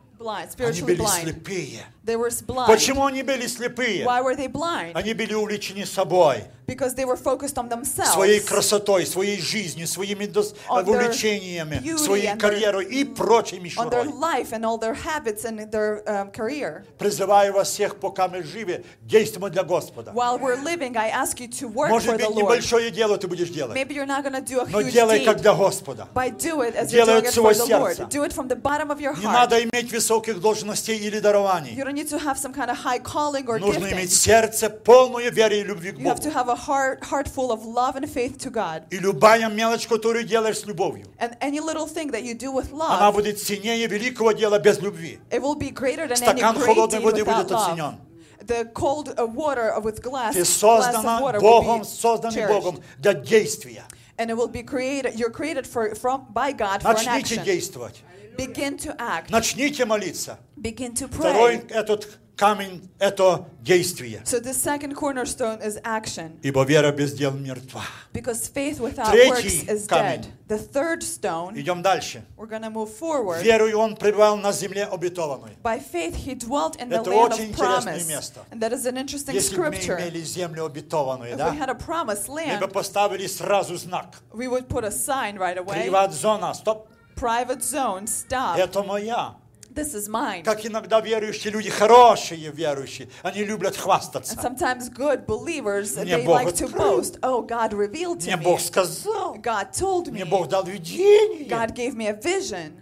Speaker 3: Они были
Speaker 2: blind.
Speaker 3: слепые.
Speaker 2: They were blind.
Speaker 3: Почему они были слепые?
Speaker 2: Why were they blind?
Speaker 3: Они были увлечены собой,
Speaker 2: Because they were focused on themselves,
Speaker 3: своей красотой, своей жизнью, своими
Speaker 2: On their
Speaker 3: увлечениями,
Speaker 2: beauty
Speaker 3: своей
Speaker 2: and
Speaker 3: карьерой и прочей
Speaker 2: on their
Speaker 3: мишурой.
Speaker 2: life and all their habits and their career.
Speaker 3: Призываю вас всех, пока мы живы, действуем для Господа.
Speaker 2: While we're living, I ask you to work
Speaker 3: Может
Speaker 2: for the
Speaker 3: быть,
Speaker 2: Lord.
Speaker 3: небольшое дело ты будешь делать,
Speaker 2: Maybe you're not going to do a
Speaker 3: но
Speaker 2: huge
Speaker 3: делай как
Speaker 2: deed,
Speaker 3: для Господа.
Speaker 2: but do it as
Speaker 3: Делай
Speaker 2: you're
Speaker 3: от
Speaker 2: doing it
Speaker 3: всего
Speaker 2: for the Lord.
Speaker 3: сердца.
Speaker 2: Do it from the bottom of your
Speaker 3: Не
Speaker 2: heart.
Speaker 3: надо иметь высоких должностей или дарований.
Speaker 2: You don't need to have some kind of high calling or
Speaker 3: Нужно
Speaker 2: gifting.
Speaker 3: иметь сердце, полное веры и любви к
Speaker 2: You have
Speaker 3: Богу.
Speaker 2: to have a heart full of love and faith to God.
Speaker 3: И любая мелочь, которую делаешь с любовью,
Speaker 2: And any little thing that you do with
Speaker 3: она
Speaker 2: love,
Speaker 3: будет ценнее великого дела без любви.
Speaker 2: it will be greater than any
Speaker 3: Стакан
Speaker 2: great
Speaker 3: холодной
Speaker 2: deed
Speaker 3: воды
Speaker 2: without
Speaker 3: будет
Speaker 2: love.
Speaker 3: оценен.
Speaker 2: The cold water with glass
Speaker 3: Ты
Speaker 2: of
Speaker 3: создана
Speaker 2: water
Speaker 3: Богом,
Speaker 2: will be
Speaker 3: созданный
Speaker 2: cherished.
Speaker 3: Богом для действия.
Speaker 2: And it will be created, you're created by God for an
Speaker 3: Начните
Speaker 2: action.
Speaker 3: действовать.
Speaker 2: Begin to act.
Speaker 3: Начните молиться.
Speaker 2: Begin to
Speaker 3: Второй
Speaker 2: pray.
Speaker 3: этот камень – это действие.
Speaker 2: So the second cornerstone is action.
Speaker 3: Ибо вера без дел мертва.
Speaker 2: Because faith without
Speaker 3: Третий
Speaker 2: works is
Speaker 3: камень.
Speaker 2: dead. The third stone,
Speaker 3: Идем дальше.
Speaker 2: we're going to move forward.
Speaker 3: Верою он пребывал на земле обетованной.
Speaker 2: By faith he dwelt in the
Speaker 3: Это
Speaker 2: land
Speaker 3: очень
Speaker 2: of
Speaker 3: интересное
Speaker 2: promise.
Speaker 3: место.
Speaker 2: And that is an interesting
Speaker 3: Если бы мы
Speaker 2: scripture.
Speaker 3: имели землю обетованную,
Speaker 2: If
Speaker 3: да,
Speaker 2: we had a promised
Speaker 3: мы бы
Speaker 2: land,
Speaker 3: поставили сразу знак.
Speaker 2: we would put a sign right away.
Speaker 3: Приват-зона, стоп,
Speaker 2: Private zone, stop.
Speaker 3: это моя.
Speaker 2: This is mine.
Speaker 3: Как иногда верующие люди, хорошие верующие, они любят
Speaker 2: And
Speaker 3: хвастаться.
Speaker 2: sometimes good believers,
Speaker 3: Мне
Speaker 2: they
Speaker 3: Бог
Speaker 2: like to
Speaker 3: открыл.
Speaker 2: boast. Oh, God revealed to
Speaker 3: Мне Бог
Speaker 2: me.
Speaker 3: сказал,
Speaker 2: God told me.
Speaker 3: мне Бог дал видение.
Speaker 2: God gave me a vision.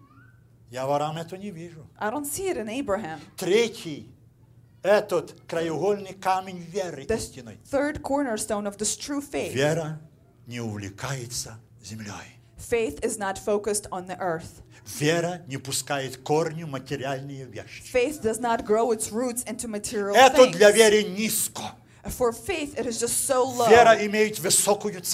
Speaker 3: Я в Аврааме это не вижу.
Speaker 2: I don't see it in Abraham.
Speaker 3: Третий, этот краеугольный камень веры
Speaker 2: The
Speaker 3: истинной.
Speaker 2: third cornerstone of this true faith.
Speaker 3: Вера не увлекается землей.
Speaker 2: Faith is not focused on the earth.
Speaker 3: Вера не пускает корни в материальные вещи.
Speaker 2: Faith does not grow its roots into material
Speaker 3: Это для
Speaker 2: things.
Speaker 3: веры низко.
Speaker 2: For faith, it is just so low.
Speaker 3: Вера имеет высокую цель.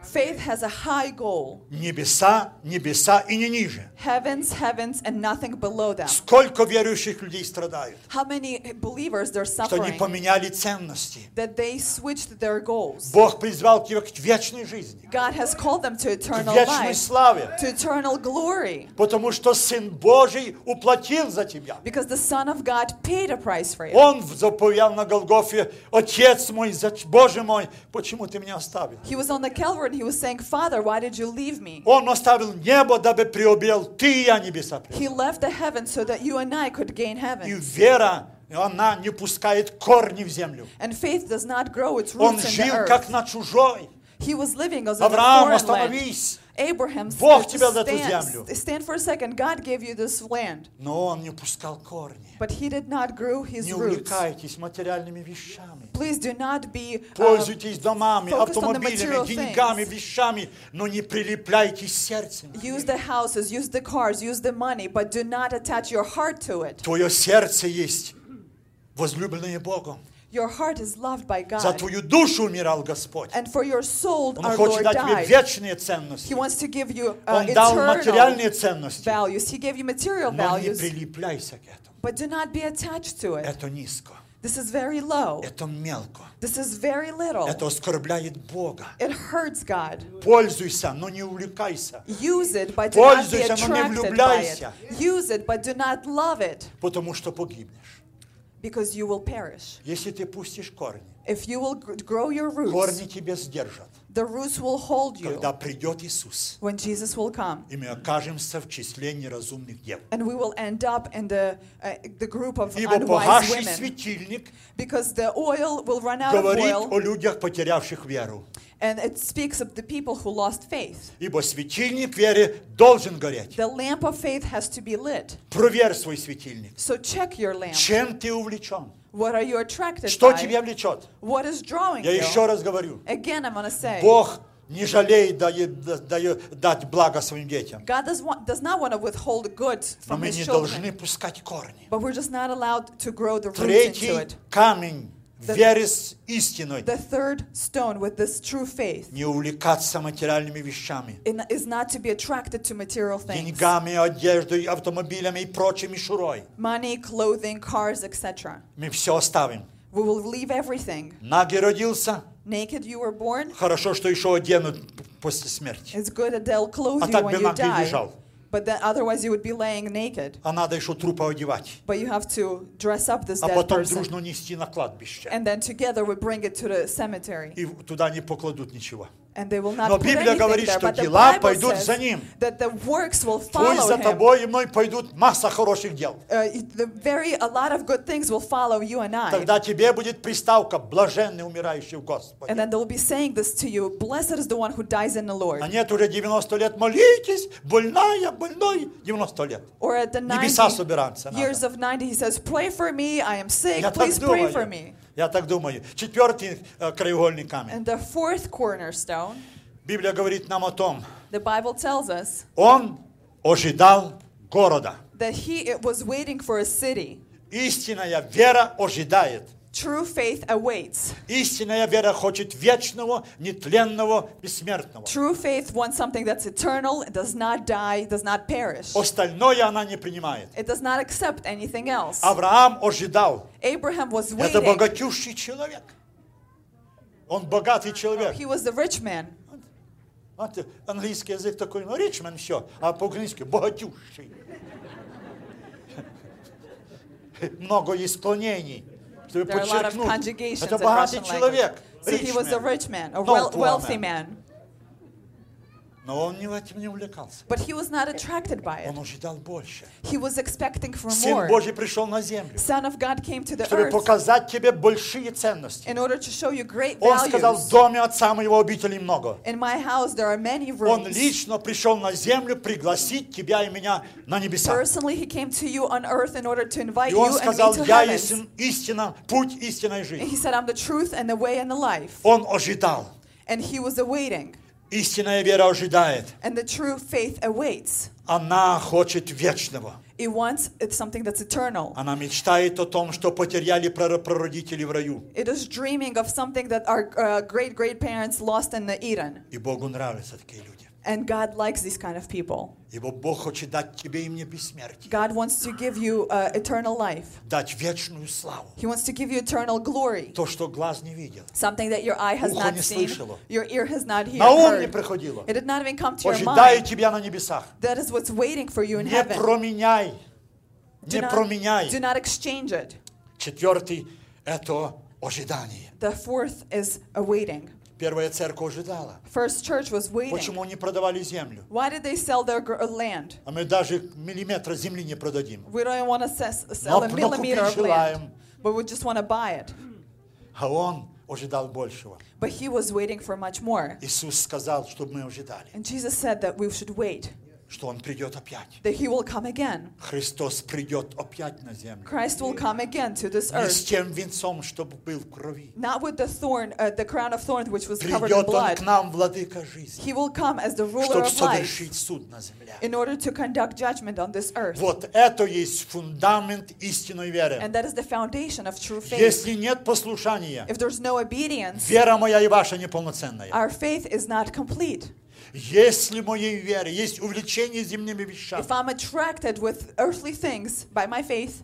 Speaker 2: Faith has a high goal.
Speaker 3: Небеса, небеса и не ниже.
Speaker 2: Heavens, heavens, and nothing below them.
Speaker 3: Сколько верующих людей страдают,
Speaker 2: How many believers they're
Speaker 3: что они
Speaker 2: suffering
Speaker 3: поменяли ценности.
Speaker 2: that they switched their goals.
Speaker 3: Бог призвал тебя к вечной жизни,
Speaker 2: God has called them to
Speaker 3: к
Speaker 2: eternal
Speaker 3: вечной
Speaker 2: life,
Speaker 3: славе,
Speaker 2: to eternal glory,
Speaker 3: потому что Сын Божий уплатил за тебя.
Speaker 2: because the Son of God paid a price for you.
Speaker 3: Он заповедал на Голгофе: «Отец мой, Боже мой, почему ты меня оставил?»
Speaker 2: He was on the Calvary and he was saying, Father, why did you leave me?
Speaker 3: Он оставил небо, дабы приобрел ты и я небеса.
Speaker 2: He left the heavens so that you and I could gain
Speaker 3: И
Speaker 2: heaven.
Speaker 3: вера, она не пускает корни в землю.
Speaker 2: And faith does not grow its
Speaker 3: Он
Speaker 2: roots in the
Speaker 3: жил как
Speaker 2: earth.
Speaker 3: на чужой.
Speaker 2: He was living as in a
Speaker 3: Авраам,
Speaker 2: foreign land.
Speaker 3: остановись.
Speaker 2: Abraham
Speaker 3: Бог
Speaker 2: said,
Speaker 3: тебя дал эту землю.
Speaker 2: stand for a second. God gave you this land.
Speaker 3: Но он не пускал корни.
Speaker 2: But he did not grow his
Speaker 3: Не
Speaker 2: roots.
Speaker 3: увлекайтесь материальными вещами.
Speaker 2: Please do not be
Speaker 3: Пользуйтесь домами,
Speaker 2: focused on the
Speaker 3: автомобилями,
Speaker 2: material
Speaker 3: деньгами,
Speaker 2: things.
Speaker 3: вещами, но не прилепляйтесь сердцем.
Speaker 2: Use the houses, use the cars, use the money, but do not attach your heart to it.
Speaker 3: Твое сердце есть возлюбленное Богом.
Speaker 2: Your heart is loved by
Speaker 3: За
Speaker 2: God.
Speaker 3: твою душу умирал Господь.
Speaker 2: And for your soul,
Speaker 3: Он
Speaker 2: our
Speaker 3: хочет
Speaker 2: Lord
Speaker 3: дать тебе
Speaker 2: died.
Speaker 3: вечные
Speaker 2: He
Speaker 3: ценности.
Speaker 2: wants to give you
Speaker 3: Он дал
Speaker 2: eternal
Speaker 3: материальные ценности.
Speaker 2: values. He gave you material
Speaker 3: Но не
Speaker 2: values,
Speaker 3: прилепляйся к этому.
Speaker 2: but do not be attached to it.
Speaker 3: Это низко.
Speaker 2: This is very low.
Speaker 3: Это мелко.
Speaker 2: This is very little.
Speaker 3: Это оскорбляет Бога.
Speaker 2: It hurts God.
Speaker 3: Пользуйся, но не увлекайся.
Speaker 2: Use it, but do not be
Speaker 3: Пользуйся, но не
Speaker 2: attracted by it.
Speaker 3: влюбляйся.
Speaker 2: Use it, but do not love it,
Speaker 3: Потому что погибнешь.
Speaker 2: because you will perish.
Speaker 3: Если ты пустишь корни,
Speaker 2: If you will grow your roots,
Speaker 3: корни тебя сдержат.
Speaker 2: the roots will hold you
Speaker 3: Когда придет Иисус,
Speaker 2: when Jesus will come.
Speaker 3: и мы окажемся в числе неразумных дев.
Speaker 2: And we will end up in the group of
Speaker 3: Ибо
Speaker 2: unwise
Speaker 3: погасший
Speaker 2: women,
Speaker 3: светильник
Speaker 2: because the oil will run out of
Speaker 3: говорит
Speaker 2: oil,
Speaker 3: о людях, потерявших веру.
Speaker 2: and it speaks of the people who lost faith.
Speaker 3: Ибо светильник веры должен гореть.
Speaker 2: The lamp of faith has to be lit.
Speaker 3: Проверь свой светильник.
Speaker 2: So check your lamp.
Speaker 3: Чем ты увлечен?
Speaker 2: What are you attracted
Speaker 3: Что
Speaker 2: by?
Speaker 3: тебя влечет?
Speaker 2: What is drawing
Speaker 3: Я
Speaker 2: you?
Speaker 3: еще раз говорю.
Speaker 2: Again, I'm going to say,
Speaker 3: Бог не жалеет дать благо своим детям.
Speaker 2: God does not want to withhold good
Speaker 3: Но
Speaker 2: from
Speaker 3: мы
Speaker 2: his
Speaker 3: не
Speaker 2: children,
Speaker 3: должны пускать корни.
Speaker 2: but we're just not allowed to grow the roots into
Speaker 3: Третий
Speaker 2: it.
Speaker 3: камень веры с истиной.
Speaker 2: The third stone with this true faith
Speaker 3: Не увлекаться материальными вещами.
Speaker 2: is not to be attracted to material things.
Speaker 3: Деньгами, одеждой, автомобилями и прочей мишурой.
Speaker 2: Money, clothing, cars, etc.
Speaker 3: Мы все оставим.
Speaker 2: We will leave everything.
Speaker 3: Нагий родился.
Speaker 2: Naked you were born.
Speaker 3: Хорошо, что еще оденут после смерти.
Speaker 2: It's good that they'll clothe
Speaker 3: А
Speaker 2: you
Speaker 3: так
Speaker 2: when
Speaker 3: бы
Speaker 2: you
Speaker 3: нагий
Speaker 2: die.
Speaker 3: лежал.
Speaker 2: But then otherwise you would be laying naked.
Speaker 3: А надо еще трупа одевать.
Speaker 2: But you have to dress up this
Speaker 3: А
Speaker 2: dead
Speaker 3: потом
Speaker 2: person.
Speaker 3: дружно нести на кладбище.
Speaker 2: And then together we bring it to the cemetery.
Speaker 3: И туда не покладут ничего.
Speaker 2: And they will not
Speaker 3: Но
Speaker 2: put
Speaker 3: Библия
Speaker 2: anything
Speaker 3: говорит,
Speaker 2: there.
Speaker 3: что
Speaker 2: But the
Speaker 3: дела
Speaker 2: Bible
Speaker 3: пойдут
Speaker 2: says
Speaker 3: за ним.
Speaker 2: that the works will
Speaker 3: Пусть
Speaker 2: follow
Speaker 3: за
Speaker 2: him.
Speaker 3: тобой и мной пойдут масса хороших дел.
Speaker 2: A lot of good things will follow you and I.
Speaker 3: Тогда тебе будет приставка «блаженный, умирающий в Господе».
Speaker 2: And then they will be saying this to you. Blessed is the one who dies in the Lord.
Speaker 3: А нет, уже 90 лет молитесь, больная, больной, 90 лет.
Speaker 2: Or at the
Speaker 3: Небеса
Speaker 2: 90
Speaker 3: собираться
Speaker 2: years
Speaker 3: надо.
Speaker 2: of 90, he says, pray for me, I am sick,
Speaker 3: Я так
Speaker 2: please pray for
Speaker 3: думаю.
Speaker 2: me.
Speaker 3: Я так думаю. Четвертый краеугольный камень.
Speaker 2: And the fourth cornerstone,
Speaker 3: Библия говорит нам о том,
Speaker 2: the Bible tells us
Speaker 3: он ожидал города.
Speaker 2: that he was waiting for a city.
Speaker 3: Истинная вера ожидает.
Speaker 2: True faith awaits.
Speaker 3: Истинная вера хочет вечного, нетленного, бессмертного.
Speaker 2: True faith wants something that's eternal, does not die, does not perish.
Speaker 3: Остальное она не принимает.
Speaker 2: It does not accept anything else.
Speaker 3: Авраам ожидал.
Speaker 2: Abraham was
Speaker 3: Это
Speaker 2: waiting.
Speaker 3: богатющий человек. Он богатый человек.
Speaker 2: He was the rich man.
Speaker 3: Знаете, английский язык такой, ну, ричмен, все, а по-украински богатющий. Много есть склонений, чтобы
Speaker 2: There are a lot of
Speaker 3: подчеркнуть.
Speaker 2: conjugations
Speaker 3: Это
Speaker 2: in
Speaker 3: богатый
Speaker 2: Russian
Speaker 3: человек,
Speaker 2: language. So he was a
Speaker 3: ричмен.
Speaker 2: rich man, a
Speaker 3: No poor
Speaker 2: wealthy
Speaker 3: man.
Speaker 2: man.
Speaker 3: Но он этим не увлекался.
Speaker 2: But he was not attracted by it.
Speaker 3: Он ожидал больше.
Speaker 2: He was expecting for
Speaker 3: Сын
Speaker 2: more.
Speaker 3: Божий пришел на землю,
Speaker 2: Son of God came to the
Speaker 3: чтобы
Speaker 2: earth
Speaker 3: показать тебе большие ценности.
Speaker 2: in order to show you great
Speaker 3: Он сказал, в
Speaker 2: values.
Speaker 3: доме отца моего обителей много.
Speaker 2: In my house there are many
Speaker 3: Он
Speaker 2: rooms.
Speaker 3: лично пришел на землю пригласить тебя и меня на небеса.
Speaker 2: Personally, he came to you on earth in order to invite
Speaker 3: И он
Speaker 2: you and me
Speaker 3: сказал,
Speaker 2: to
Speaker 3: я
Speaker 2: heaven.
Speaker 3: есть истина, путь истинной
Speaker 2: And
Speaker 3: жизни.
Speaker 2: he said, I'm the truth and the way and the life.
Speaker 3: Он ожидал.
Speaker 2: And he was awaiting.
Speaker 3: Истинная вера ожидает.
Speaker 2: And the true faith awaits.
Speaker 3: Она хочет вечного.
Speaker 2: It wants it's something that's eternal.
Speaker 3: Она мечтает о том, что потеряли прародители в раю.
Speaker 2: It is dreaming of something that our great-great-parents lost in the Eden.
Speaker 3: И Богу нравятся такие люди.
Speaker 2: And God likes these kind of people.
Speaker 3: Ибо Бог хочет дать тебе и мне бессмертие.
Speaker 2: God wants to give you eternal life.
Speaker 3: Дать вечную славу.
Speaker 2: He wants to give you eternal glory.
Speaker 3: То, что глаз не видел.
Speaker 2: Something that your eye has
Speaker 3: Ухо
Speaker 2: not
Speaker 3: не
Speaker 2: seen,
Speaker 3: слышало.
Speaker 2: your ear has not
Speaker 3: На ум не
Speaker 2: heard.
Speaker 3: приходило.
Speaker 2: It did not even come to your
Speaker 3: Ожидает
Speaker 2: mind.
Speaker 3: тебя на небесах.
Speaker 2: That is what's waiting for you in
Speaker 3: Не
Speaker 2: heaven.
Speaker 3: променяй.
Speaker 2: Do
Speaker 3: Не променяй.
Speaker 2: not exchange it.
Speaker 3: Четвертый – это ожидание.
Speaker 2: The fourth is awaiting.
Speaker 3: Первая церковь ожидала.
Speaker 2: First church was waiting.
Speaker 3: Почему не продавали землю?
Speaker 2: Why did they sell their land?
Speaker 3: А мы даже миллиметра земли не продадим.
Speaker 2: We don't even want to sell a
Speaker 3: Но
Speaker 2: millimeter
Speaker 3: купить
Speaker 2: of land,
Speaker 3: желаем.
Speaker 2: but we just want to buy it.
Speaker 3: А он ожидал большего.
Speaker 2: But he was waiting for much more.
Speaker 3: Иисус сказал, чтобы мы ожидали,
Speaker 2: And Jesus said that we should wait,
Speaker 3: что Он придет опять.
Speaker 2: that he will come again.
Speaker 3: Христос придет опять на землю.
Speaker 2: Christ will come again to this
Speaker 3: Не с
Speaker 2: earth.
Speaker 3: тем венцом, чтобы был в крови.
Speaker 2: Not with the crown of thorns which was covered in
Speaker 3: Придет Он
Speaker 2: blood.
Speaker 3: к нам, владыка жизни,
Speaker 2: He will come as the ruler
Speaker 3: чтобы
Speaker 2: of life
Speaker 3: совершить суд на земле.
Speaker 2: in order to conduct judgment on this earth.
Speaker 3: Вот это есть фундамент истинной веры.
Speaker 2: And that is the foundation of true faith.
Speaker 3: Если нет послушания,
Speaker 2: If there's no obedience,
Speaker 3: вера моя и ваша неполноценная.
Speaker 2: our faith is not complete.
Speaker 3: Если в моей вере есть увлечение земными вещами,
Speaker 2: If I'm attracted with earthly things by my faith,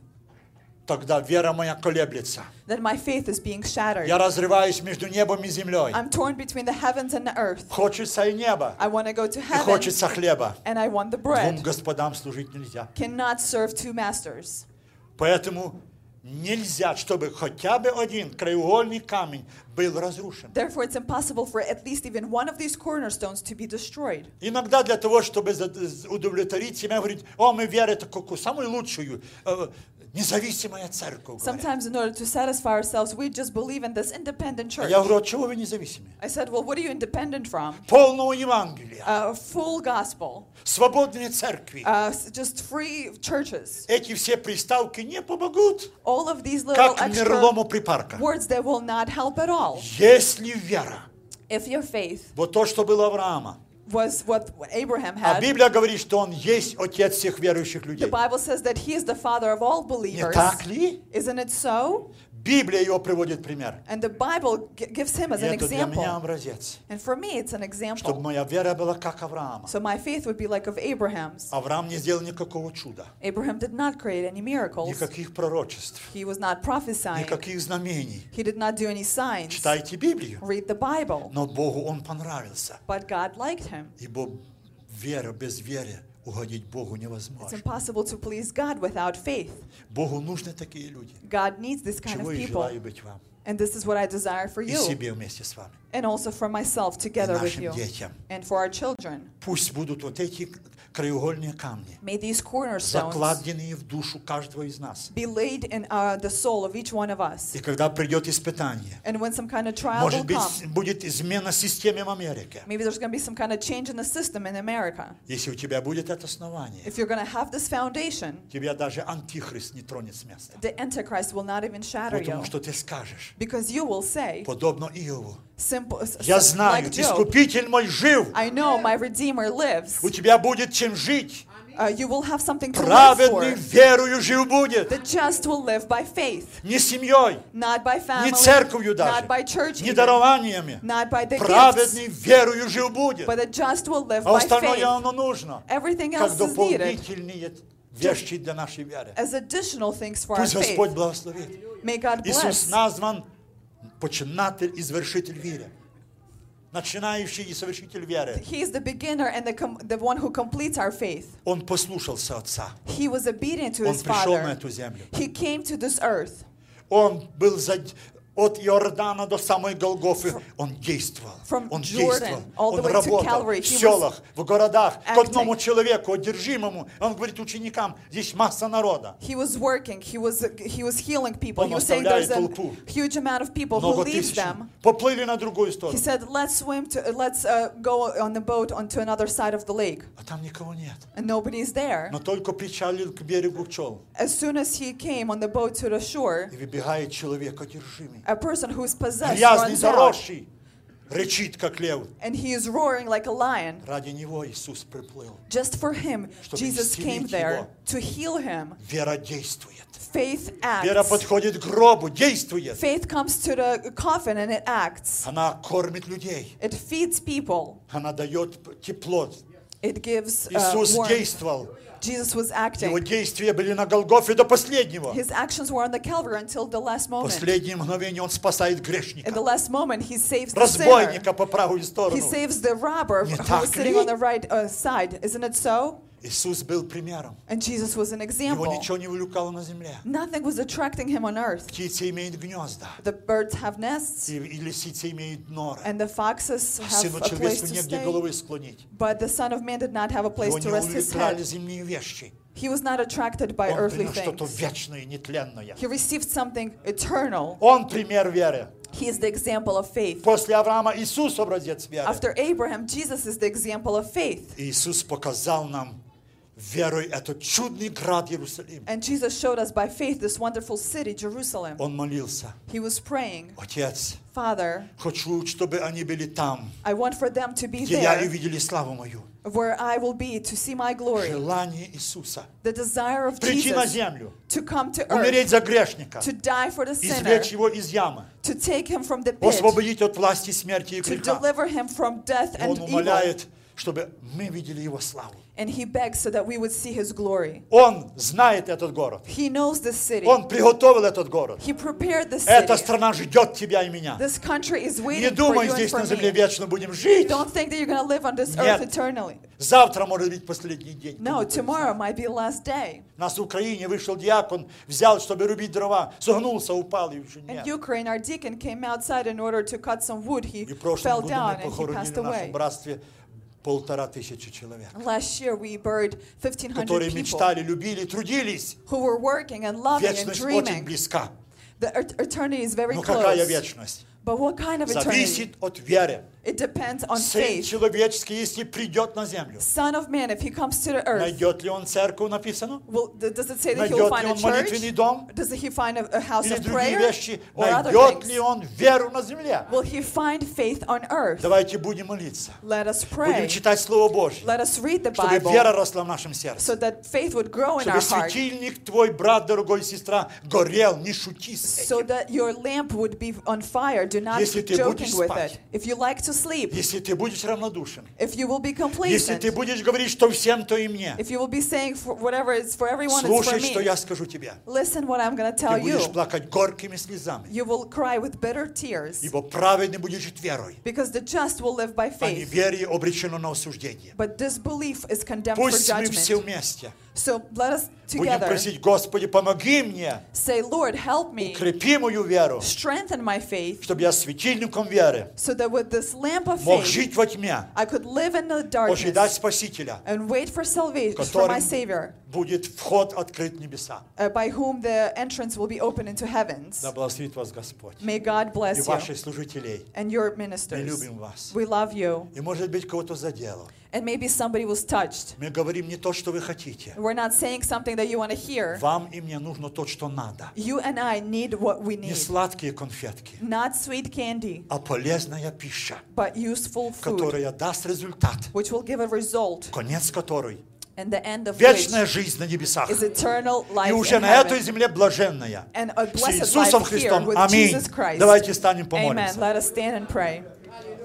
Speaker 3: тогда вера моя колеблется.
Speaker 2: then my faith is being shattered.
Speaker 3: Я разрываюсь между небом и землей.
Speaker 2: I'm torn between the heavens and the earth.
Speaker 3: Хочется и неба,
Speaker 2: I want to go to
Speaker 3: и
Speaker 2: heaven
Speaker 3: хочется хлеба.
Speaker 2: and I want the
Speaker 3: Двум
Speaker 2: bread.
Speaker 3: господам служить нельзя.
Speaker 2: Cannot serve two masters.
Speaker 3: Поэтому нельзя, чтобы хотя бы один краеугольный камень был разрушен.
Speaker 2: Therefore, it's impossible for at least even one of these cornerstones to be destroyed.
Speaker 3: Иногда для того, чтобы удовлетворить себя, говорить, о, мы верим такую самую лучшую, независимая церковь. говорят.
Speaker 2: Sometimes, in order to satisfy ourselves, we just believe in this independent church.
Speaker 3: Я говорю, от чего вы независимы?
Speaker 2: I said, well, what are you independent from?
Speaker 3: Полного Евангелия,
Speaker 2: Full gospel,
Speaker 3: свободные церкви.
Speaker 2: just free churches.
Speaker 3: Эти все приставки не помогут,
Speaker 2: All of these little
Speaker 3: как
Speaker 2: extra
Speaker 3: мерлому припарка.
Speaker 2: words that will not help at all.
Speaker 3: Если вера,
Speaker 2: If your faith
Speaker 3: вот то, что было Авраама,
Speaker 2: was what Abraham
Speaker 3: а
Speaker 2: had,
Speaker 3: Библия говорит, что он есть отец всех верующих
Speaker 2: the
Speaker 3: людей.
Speaker 2: Bible says that he is the father of all
Speaker 3: Не
Speaker 2: believers.
Speaker 3: так ли?
Speaker 2: Isn't it so?
Speaker 3: Библия его приводит пример.
Speaker 2: And the Bible gives him as
Speaker 3: И
Speaker 2: an
Speaker 3: это для меня
Speaker 2: example.
Speaker 3: образец.
Speaker 2: And for me, it's an
Speaker 3: Чтобы
Speaker 2: example.
Speaker 3: моя вера была как Авраама.
Speaker 2: So my faith would be like of Abraham's.
Speaker 3: Авраам не сделал никакого чуда,
Speaker 2: Abraham did not create any miracles.
Speaker 3: никаких пророчеств,
Speaker 2: He was not prophesying.
Speaker 3: никаких знамений.
Speaker 2: He did not do any signs.
Speaker 3: Читайте Библию.
Speaker 2: Read the Bible.
Speaker 3: Но Богу он понравился.
Speaker 2: But God liked him.
Speaker 3: Ибо вера без веры угодить Богу
Speaker 2: It's
Speaker 3: невозможно.
Speaker 2: impossible to please God without faith.
Speaker 3: Богу нужны такие люди.
Speaker 2: God needs this kind
Speaker 3: Чего
Speaker 2: of
Speaker 3: и
Speaker 2: people.
Speaker 3: желаю быть вам.
Speaker 2: And this is what I desire for
Speaker 3: И
Speaker 2: you.
Speaker 3: себе вместе с вами.
Speaker 2: And also for myself
Speaker 3: И
Speaker 2: together with
Speaker 3: нашим
Speaker 2: you.
Speaker 3: детям.
Speaker 2: And for our children.
Speaker 3: Пусть будут вот эти краеугольные камни,
Speaker 2: May these cornerstones
Speaker 3: закладенные в душу каждого из нас.
Speaker 2: be laid in the soul of each one of us.
Speaker 3: И когда придет испытание,
Speaker 2: And when some kind of trial
Speaker 3: может
Speaker 2: will
Speaker 3: быть,
Speaker 2: come,
Speaker 3: будет измена системе в Америке.
Speaker 2: maybe there's going to be some kind of change in the system in America.
Speaker 3: Если у тебя будет это основание,
Speaker 2: If you're going to have this foundation,
Speaker 3: тебя даже антихрист не тронет с места.
Speaker 2: the Antichrist will not even shatter
Speaker 3: Потому
Speaker 2: you.
Speaker 3: что ты скажешь,
Speaker 2: Because you will say,
Speaker 3: подобно Иову,
Speaker 2: simple,
Speaker 3: я знаю,
Speaker 2: like Job,
Speaker 3: Искупитель мой жив,
Speaker 2: I know my Redeemer lives.
Speaker 3: у тебя будет чем жить.
Speaker 2: You will have something to live
Speaker 3: Праведный
Speaker 2: for.
Speaker 3: верою жив будет.
Speaker 2: The just will live by faith,
Speaker 3: Не семьей,
Speaker 2: not by
Speaker 3: не
Speaker 2: family,
Speaker 3: церковью даже,
Speaker 2: not by church,
Speaker 3: не
Speaker 2: even,
Speaker 3: дарованиями.
Speaker 2: not by the gifts,
Speaker 3: Праведный верою жив будет.
Speaker 2: but the just will live
Speaker 3: А
Speaker 2: by
Speaker 3: остальное
Speaker 2: faith.
Speaker 3: оно нужно.
Speaker 2: Everything
Speaker 3: Как
Speaker 2: else is needed
Speaker 3: дополнительные вещи для нашей веры.
Speaker 2: as additional things for our
Speaker 3: Пусть Господь
Speaker 2: faith.
Speaker 3: благословит.
Speaker 2: May God
Speaker 3: Иисус
Speaker 2: bless.
Speaker 3: назван починатель и завершитель веры. Начинающий и совершитель веры.
Speaker 2: He is the beginner and the one who completes our faith.
Speaker 3: Он послушался Отца.
Speaker 2: He was obedient to
Speaker 3: Он
Speaker 2: his
Speaker 3: пришел на
Speaker 2: Father.
Speaker 3: эту землю.
Speaker 2: He came to this earth.
Speaker 3: Он был от Иордана до самой Голгофы. Он действовал.
Speaker 2: From
Speaker 3: Он
Speaker 2: Jordan
Speaker 3: действовал.
Speaker 2: all the
Speaker 3: Он
Speaker 2: way to
Speaker 3: работал
Speaker 2: Calvary,
Speaker 3: в
Speaker 2: he was
Speaker 3: селах, в городах, к
Speaker 2: acting.
Speaker 3: одному человеку, одержимому. Он говорит ученикам, здесь масса народа.
Speaker 2: He was working. He was healing people.
Speaker 3: Он
Speaker 2: He was saying there's a
Speaker 3: оставляет толпу.
Speaker 2: huge amount of people who
Speaker 3: Много
Speaker 2: leaves
Speaker 3: тысяч.
Speaker 2: them.
Speaker 3: Поплыли на другую
Speaker 2: He
Speaker 3: сторону.
Speaker 2: said, let's go on the boat onto another side of the lake.
Speaker 3: А там никого нет.
Speaker 2: And nobody's there.
Speaker 3: Но только причалил к берегу пчел.
Speaker 2: As soon as he came on the boat to the shore,
Speaker 3: И выбегает человек одержимый.
Speaker 2: a person who's possessed
Speaker 3: Грязный,
Speaker 2: runs out.
Speaker 3: заросший. рычит, как лев.
Speaker 2: And he is roaring like a lion.
Speaker 3: Ради него Иисус приплыл.
Speaker 2: Just for him,
Speaker 3: Чтобы
Speaker 2: Jesus came
Speaker 3: исцелить
Speaker 2: there
Speaker 3: его.
Speaker 2: to heal him.
Speaker 3: Вера действует.
Speaker 2: Faith
Speaker 3: Вера
Speaker 2: acts.
Speaker 3: подходит к гробу, действует.
Speaker 2: Faith comes to the coffin and it acts.
Speaker 3: Она кормит людей.
Speaker 2: It feeds people.
Speaker 3: Она дает тепло.
Speaker 2: It gives
Speaker 3: Иисус
Speaker 2: warmth.
Speaker 3: действовал.
Speaker 2: Jesus was
Speaker 3: Его
Speaker 2: acting.
Speaker 3: действия были на Голгофе до последнего.
Speaker 2: His actions were on the Calvary until the last moment.
Speaker 3: Последнее мгновение Он спасает
Speaker 2: In
Speaker 3: грешника.
Speaker 2: the last moment, he saves the sinner.
Speaker 3: Разбойника по правую
Speaker 2: He
Speaker 3: сторону.
Speaker 2: saves the robber
Speaker 3: Не
Speaker 2: who
Speaker 3: так
Speaker 2: was sitting
Speaker 3: ли?
Speaker 2: on the right side. Isn't it so?
Speaker 3: Иисус был примером.
Speaker 2: And Jesus was an
Speaker 3: Его
Speaker 2: example.
Speaker 3: ничего не увлекало на земле.
Speaker 2: Nothing was attracting him on earth.
Speaker 3: Птицы имеют гнезда.
Speaker 2: The birds have nests,
Speaker 3: И лисицы имеют норы.
Speaker 2: and the foxes have
Speaker 3: Сыну
Speaker 2: a place
Speaker 3: человеческому
Speaker 2: to
Speaker 3: негде
Speaker 2: stay.
Speaker 3: головы склонить.
Speaker 2: But the Son of Man did not have a place
Speaker 3: Его
Speaker 2: to
Speaker 3: не
Speaker 2: rest his
Speaker 3: увлекали
Speaker 2: head.
Speaker 3: земные вещи.
Speaker 2: He was not attracted by
Speaker 3: Он
Speaker 2: earthly
Speaker 3: принес что-то
Speaker 2: things.
Speaker 3: вечное и нетленное.
Speaker 2: He received something eternal.
Speaker 3: Он пример веры.
Speaker 2: He is the example of faith.
Speaker 3: После Авраама Иисус образец веры.
Speaker 2: After Abraham, Jesus is the example of faith.
Speaker 3: Иисус показал нам верой этот чудный град Иерусалим.
Speaker 2: And Jesus showed us by faith this wonderful city, Jerusalem.
Speaker 3: Он молился.
Speaker 2: He was praying,
Speaker 3: Отец,
Speaker 2: Father,
Speaker 3: хочу, чтобы они были там,
Speaker 2: I want for them to be
Speaker 3: где я и
Speaker 2: there,
Speaker 3: видели славу мою.
Speaker 2: where I will be, to see my glory.
Speaker 3: Желание Иисуса.
Speaker 2: The desire of
Speaker 3: Прийти на
Speaker 2: Jesus
Speaker 3: землю,
Speaker 2: to come to earth,
Speaker 3: умереть за грешника,
Speaker 2: to die for the sinner,
Speaker 3: извлечь его из ямы,
Speaker 2: to take him from the pit,
Speaker 3: освободить от власти смерти и
Speaker 2: to
Speaker 3: греха.
Speaker 2: deliver him from death and
Speaker 3: Он
Speaker 2: evil.
Speaker 3: умоляет, чтобы мы видели его славу.
Speaker 2: And he begs so that we would see his glory.
Speaker 3: Он знает этот город.
Speaker 2: He knows this city.
Speaker 3: Он приготовил этот город.
Speaker 2: He prepared the
Speaker 3: Эта
Speaker 2: city.
Speaker 3: страна ждет тебя и меня.
Speaker 2: This country is
Speaker 3: Не
Speaker 2: waiting for
Speaker 3: думай,
Speaker 2: you and
Speaker 3: здесь
Speaker 2: for
Speaker 3: на земле
Speaker 2: me.
Speaker 3: вечно будем жить.
Speaker 2: Don't think that you're going to live on this
Speaker 3: Нет.
Speaker 2: earth eternally.
Speaker 3: Завтра может быть последний день.
Speaker 2: No, tomorrow might be the last day.
Speaker 3: У нас в Украине вышел диакон, взял, чтобы рубить дрова, согнулся, упал и уже
Speaker 2: In
Speaker 3: нет.
Speaker 2: Ukraine, our deacon came outside in order to cut some wood. He
Speaker 3: И в прошлом
Speaker 2: fell
Speaker 3: году
Speaker 2: down
Speaker 3: мы
Speaker 2: and he
Speaker 3: похоронили
Speaker 2: passed
Speaker 3: в нашем
Speaker 2: away.
Speaker 3: братстве 1500 человек,
Speaker 2: Last year, we buried 1,500
Speaker 3: которые
Speaker 2: people
Speaker 3: мечтали, любили, трудились.
Speaker 2: who were working and loving and
Speaker 3: Вечность очень
Speaker 2: dreaming.
Speaker 3: близка.
Speaker 2: The eternity is very
Speaker 3: Но какая
Speaker 2: close.
Speaker 3: вечность?
Speaker 2: But what kind of eternity?
Speaker 3: Зависит от веры.
Speaker 2: It depends on
Speaker 3: Сын
Speaker 2: faith.
Speaker 3: человеческий, если придет на землю,
Speaker 2: Son of man, if he comes to the earth,
Speaker 3: найдет ли он церковь, написано?
Speaker 2: does it say that he will
Speaker 3: Найдет
Speaker 2: find
Speaker 3: ли
Speaker 2: a
Speaker 3: он молитвенный
Speaker 2: church?
Speaker 3: дом?
Speaker 2: Does he find a house
Speaker 3: Или
Speaker 2: of
Speaker 3: другие
Speaker 2: prayer?
Speaker 3: вещи?
Speaker 2: Or other
Speaker 3: Найдет ли
Speaker 2: things?
Speaker 3: он веру на земле?
Speaker 2: Will he find faith on earth?
Speaker 3: Давайте будем молиться.
Speaker 2: Let us
Speaker 3: Будем
Speaker 2: pray.
Speaker 3: читать Слово Божье,
Speaker 2: Let us read the
Speaker 3: чтобы вера
Speaker 2: Bible
Speaker 3: росла в нашем сердце.
Speaker 2: so that faith would grow in
Speaker 3: Чтобы
Speaker 2: our heart.
Speaker 3: светильник твой, брат, дорогой сестра, горел, не шути с
Speaker 2: So
Speaker 3: этим.
Speaker 2: that your lamp would be on fire. Do not
Speaker 3: Если
Speaker 2: be
Speaker 3: ты будешь
Speaker 2: joking with
Speaker 3: спать,
Speaker 2: it. If you like to sleep,
Speaker 3: Если ты будешь равнодушен,
Speaker 2: if you will be
Speaker 3: если
Speaker 2: complacent,
Speaker 3: ты будешь говорить, что всем, то и мне,
Speaker 2: if you will be saying for whatever is for everyone, it's for
Speaker 3: слушай, что
Speaker 2: me.
Speaker 3: я скажу тебе.
Speaker 2: Listen what I'm going to tell
Speaker 3: Ты будешь
Speaker 2: you.
Speaker 3: плакать горькими слезами,
Speaker 2: You will cry with bitter tears
Speaker 3: ибо праведный будет жить верой,
Speaker 2: because the just will live by
Speaker 3: а
Speaker 2: faith.
Speaker 3: неверие обречено на осуждение.
Speaker 2: But disbelief is condemned for
Speaker 3: Пусть мы все
Speaker 2: judgment.
Speaker 3: вместе
Speaker 2: So let us
Speaker 3: будем
Speaker 2: together
Speaker 3: просить, Господи, помоги мне,
Speaker 2: say, Lord, help me,
Speaker 3: укрепи мою веру,
Speaker 2: strengthen my faith,
Speaker 3: чтобы я светильником веры
Speaker 2: so that with this lamp of
Speaker 3: мог
Speaker 2: faith,
Speaker 3: жить во тьме,
Speaker 2: I could live in the
Speaker 3: ожидать
Speaker 2: darkness
Speaker 3: Спасителя,
Speaker 2: and wait for salvation, for
Speaker 3: которым
Speaker 2: my Savior,
Speaker 3: будет вход открыт в небеса.
Speaker 2: by whom the entrance will be open into heavens.
Speaker 3: Да благословит вас Господь.
Speaker 2: May God
Speaker 3: И
Speaker 2: bless you
Speaker 3: ваших служителей.
Speaker 2: and your
Speaker 3: Мы
Speaker 2: ministers.
Speaker 3: любим вас.
Speaker 2: We love you.
Speaker 3: И может быть кого-то задело.
Speaker 2: And maybe somebody was touched.
Speaker 3: Мы говорим не то, что вы хотите.
Speaker 2: We're not saying something that you want to hear.
Speaker 3: Вам и мне нужно то, что надо.
Speaker 2: You and I need what we
Speaker 3: Не
Speaker 2: need.
Speaker 3: сладкие конфетки,
Speaker 2: Not sweet candy,
Speaker 3: а полезная пища,
Speaker 2: but useful food,
Speaker 3: которая даст результат,
Speaker 2: which will give a result.
Speaker 3: конец которой
Speaker 2: And the end of
Speaker 3: вечная
Speaker 2: which
Speaker 3: жизнь на небесах.
Speaker 2: is eternal
Speaker 3: И
Speaker 2: life
Speaker 3: уже
Speaker 2: in
Speaker 3: на этой
Speaker 2: heaven.
Speaker 3: земле блаженная.
Speaker 2: And a
Speaker 3: С
Speaker 2: blessed
Speaker 3: Иисусом
Speaker 2: life here
Speaker 3: Христом.
Speaker 2: with
Speaker 3: Аминь.
Speaker 2: Jesus Christ.
Speaker 3: Давайте станем
Speaker 2: Amen.
Speaker 3: помолимся.
Speaker 2: Let us stand and pray.